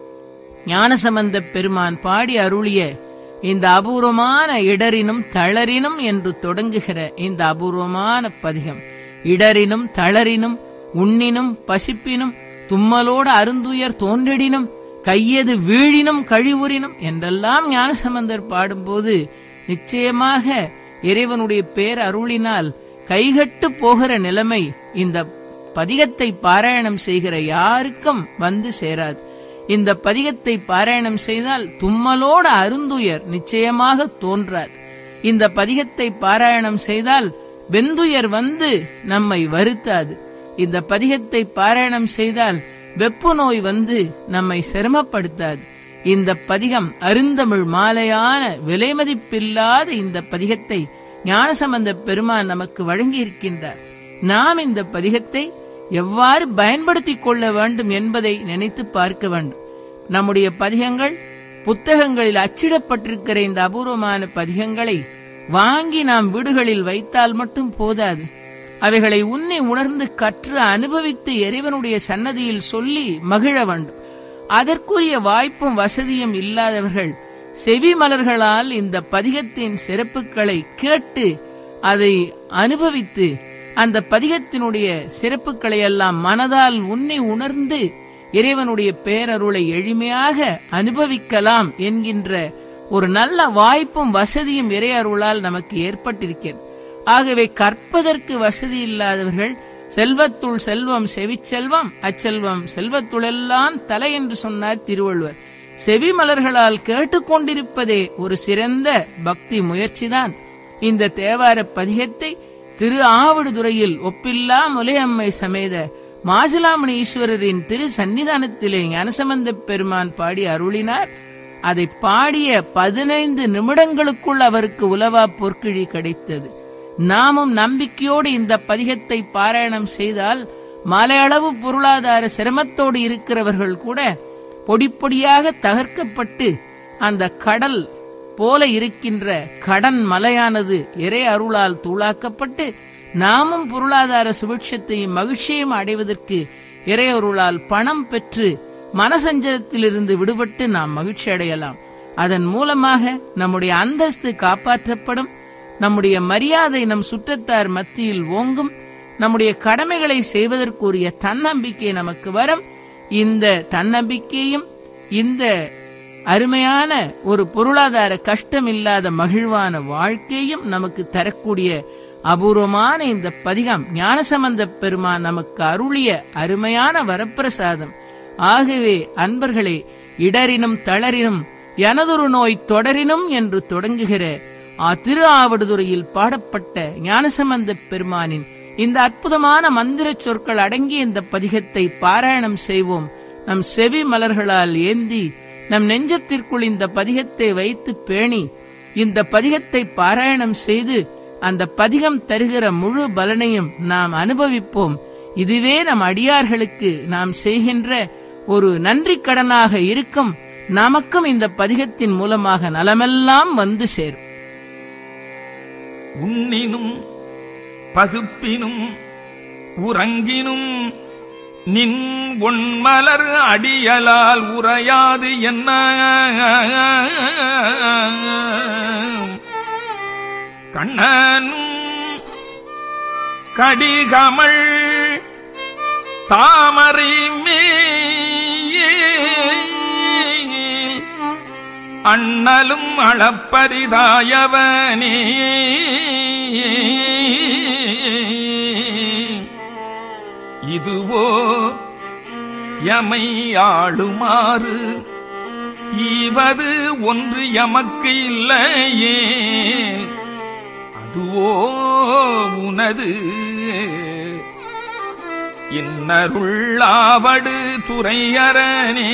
ஞானசம்பந்த பெருமான் பாடி அருளிய இந்த அபூர்வமான இடரினும் தளரினும் என்று தொடங்குகிற இந்த அபூர்வமான பதிகம். இடரினும் தளரினும் உண்ணினும் பசிப்பினும் தும்மலோடு அருந்துயர் தோன்றிடினும் கையது வீழினும் கழிவுறினும் என்றெல்லாம் ஞானசம்பந்தர் பாடும்போது நிச்சயமாக இறைவனுடைய பேர் அருளினால் கைகட்டு போகிற நிலைமை இந்த பதிகத்தை பாராயணம் செய்கிற யாருக்கும் வந்து சேராது. இந்த பதிகத்தை பாராயணம் செய்தால் தும்மலோடு அருந்துயர் நிச்சயமாக தோன்றாது. இந்த பதிகத்தை பாராயணம் செய்தால் வெந்துயர் வந்து நம்மை வருத்தாது. இந்த பதிகத்தை பாராயணம் செய்தால் வெப்பு நோய் வந்து நம்மை சிரமப்படுத்தாது. இந்த பதிகம் அருந்தமிழ் மாலையான விலைமதிப்பில்லாத இந்த பதிகத்தை ஞானசம்பந்த பெருமான் நமக்கு வழங்கி இருக்கின்றார். நாம் இந்த பதிகத்தை எவ்வாறு பயன்படுத்திக் கொள்ள வேண்டும் என்பதை நினைத்து பார்க்க வேண்டும். நம்முடைய பதிகங்கள் புத்தகங்களில் அச்சிடப்பட்டிருக்கிற இந்த அபூர்வமான பதிகங்களை வாங்கி நாம் வீடுகளில் வைத்தால் மட்டும் போதாது. அவைகளை உன்னை உணர்ந்து கற்று அனுபவித்து இறைவனுடைய சன்னதியில் சொல்லி மகிழ வேண்டும். அதற்குரிய வாய்ப்பும் வசதியும் இல்லாதவர்கள் செவி மலர்களால் இந்த பதிகத்தின் சிறப்புகளை கேட்டு அதை அனுபவித்து அந்த பதிகத்தினுடைய சிறப்புகளை எல்லாம் மனதால் உன்னை உணர்ந்து இறைவனுடைய பேரருளை எளிமையாக அனுபவிக்கலாம் என்கின்ற ஒரு நல்ல வாய்ப்பும் வசதியும் இறை அருளால் நமக்கு ஏற்பட்டிருக்கிறது. ஆகவே கற்பதற்கு வசதி இல்லாதவர்கள் செல்வத்துள் செல்வம் செவிச்செல்வம் அச்செல்வம் செல்வத்துளெல்லாம் தலை என்று சொன்னார் திருவள்ளுவர். செவி மலர்களால் கேட்டுக்கொண்டிருப்பதே ஒரு சிறந்த பக்தி முயற்சிதான். இந்த தேவார பதிகத்தை திரு ஆவடுதுறையில் ஒப்பில்லா முலையம்மை சமேத மாசிலாமணி ஈஸ்வரரின் திரு சன்னிதானத்திலே ஞானசம்பந்த பெருமான் பாடி அருளினார். அதை பாடிய 15 நிமிடங்களுக்குள் அவருக்கு உலவா பொற்கிழி கிடைத்தது. நாமும் நம்பிக்கையோடு இந்த பதிகத்தை பாராயணம் செய்தால் மலையளவு பொருளாதார சிரமத்தோடு இருக்கிறவர்கள் கூட பொடிப்பொடியாக தகர்க்கப்பட்டு அந்த கடல் போல இருக்கின்ற கடன் மலையானது இறை அருளால் தூளாக்கப்பட்டு நாமும் பொருளாதார சுபிட்சத்தையும் மகிழ்ச்சியும் அடைவதற்கு இறை அருளால் பணம் பெற்று மனசஞ்சலத்திலிருந்து விடுபட்டு நாம் மகிழ்ச்சி அடையலாம். அதன் மூலமாக நம்முடைய அந்தஸ்து காப்பாற்றப்படும். நம்முடைய மரியாதை நம் சுற்றத்தார் மத்தியில் ஓங்கும். நம்முடைய கடமைகளை செய்வதற்குரிய தன்னம்பிக்கை நமக்கு வரும். இந்த தன்னம்பிக்கையும் இந்த அருமையான ஒரு பொருளாதார கஷ்டம் இல்லாத மகிழ்வான வாழ்க்கையும் நமக்கு தரக்கூடிய அபூர்வமான இந்த பதிகம் ஞானசம்பந்த பெருமான் நமக்கு அருளிய அருமையான வரப்பிரசாதம். ஆகவே அன்பர்களே, இடரினும் தளரினும் எனதொரு நோய் தொடரினும் என்று தொடங்குகிற திரு ஆவடுதுறையில் பாடப்பட்ட ஞானசம்பந்த பெருமானின் இந்த அற்புதமான மந்திர சொற்கள் அடங்கிய இந்த பதிகத்தை பாராயணம் செய்வோம். நம் செவி மலர்களால் ஏந்தி நம் நெஞ்சத்திற்குள் இந்த பதிகத்தை வைத்து பேணி இந்த பதிகத்தை பாராயணம் செய்து அந்த பதிகம் தருகிற முழு பலனையும் நாம் அனுபவிப்போம். இதுவே நம் அடியார்களுக்கு நாம் செய்கின்ற ஒரு நன்றி கடனாக இருக்கும். நமக்கும் இந்த பதிகத்தின் மூலமாக நலமெல்லாம் வந்து சேரும். உண்ணினும் பசுப்பினும் உறங்கினும் நின் ஒன்மலர் அடியலால் உரையாது என்ன கண்ணனும் கடிகமள் தாமரை மேல் அண்ணலும் அளப்பரிதாயவனே இதுவோ எமை ஆளுமாறு ஈவது ஒன்று எமக்கு இல்லையே அதுவோ உனது இன்னருள்ளாவடு துறையரணே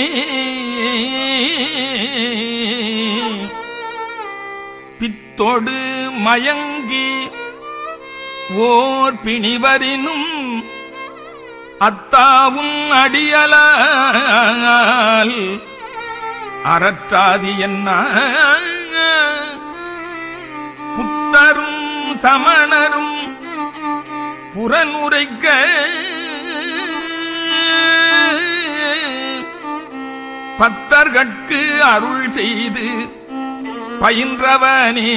பித்தொடு மயங்கி ஓர் பிணிவரினும் அத்தாவும் அடியலால் அறற்றாதி என்ன புத்தரும் சமணரும் புறனுரைக்க பத்தர்கட்கு அருள் செய்து பயின்றவனே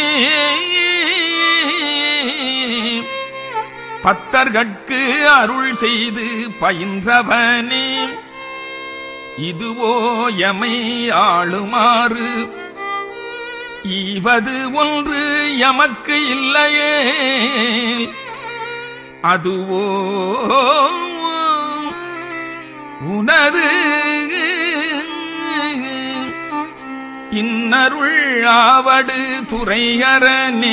பத்தர்கட்கு அருள் செய்து பயின்றவனே இதுவோ எமை ஆளுமாறு ஈவது ஒன்று எமக்கு இல்லையே அதுவோ உனது இன்னருள் ஆவடு துறையரணே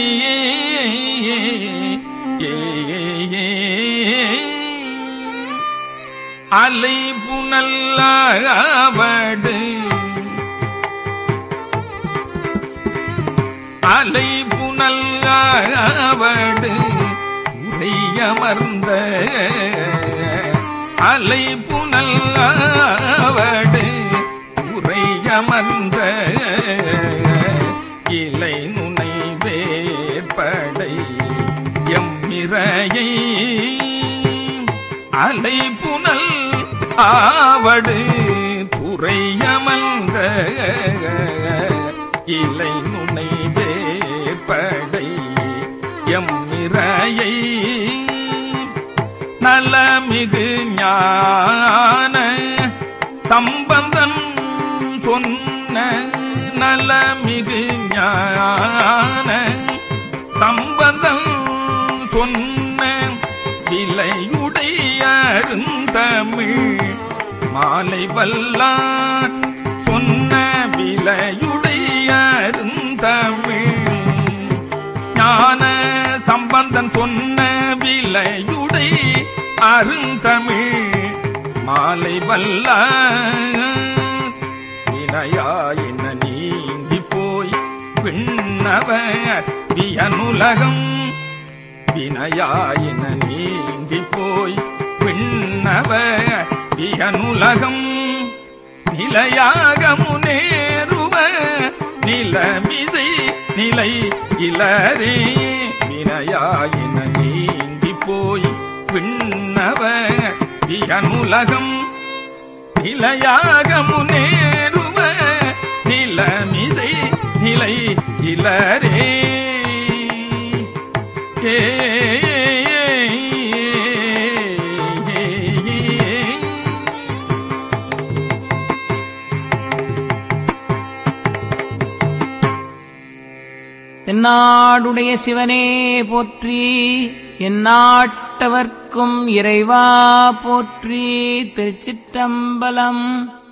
அலை புனல்லாவடு அலை புனல்லாவடு உரையமர்ந்த அலை புனல்லாவடு உரையமர்ந்த இலை நுனை வேற்படை எம்மிரையை அலை புனல் ஆவடு துறையமர்ந்த இலை நுனை வேற்படை எம்மிரையை நலமிகு ஞான சம்பந்தன் சொன்ன நலமிகு ஞான சம்பந்தன் சொன்ன விலையுடைய அருந்தமிழ் மாலை வல்லார் சொன்ன விலையுடைய அருந்தமிழ் ஞான சம்பந்தன் சொன்ன விலையுடை அருந்தமிழ் மாலை வல்லார் வினையாயின நீங்கி போய் விண்ணவர் வியனுலகம் வினையாயின நீங்கி போய் விண்ணவர் வியனுலகம் நிலையாக முன்னேறுவ நிலமிசை நிலை இலரே வினையாயின நீங்கி போய் விண்ணவர் வியனுலகம் நிலையாக முன்னேறுவ நிலமிசை நிலை இலரே தென்னாடுடைய சிவனே போற்றி எந்நாட்டவர்க்கும் இறைவா போற்றி திருச்சிற்றம்பலம்.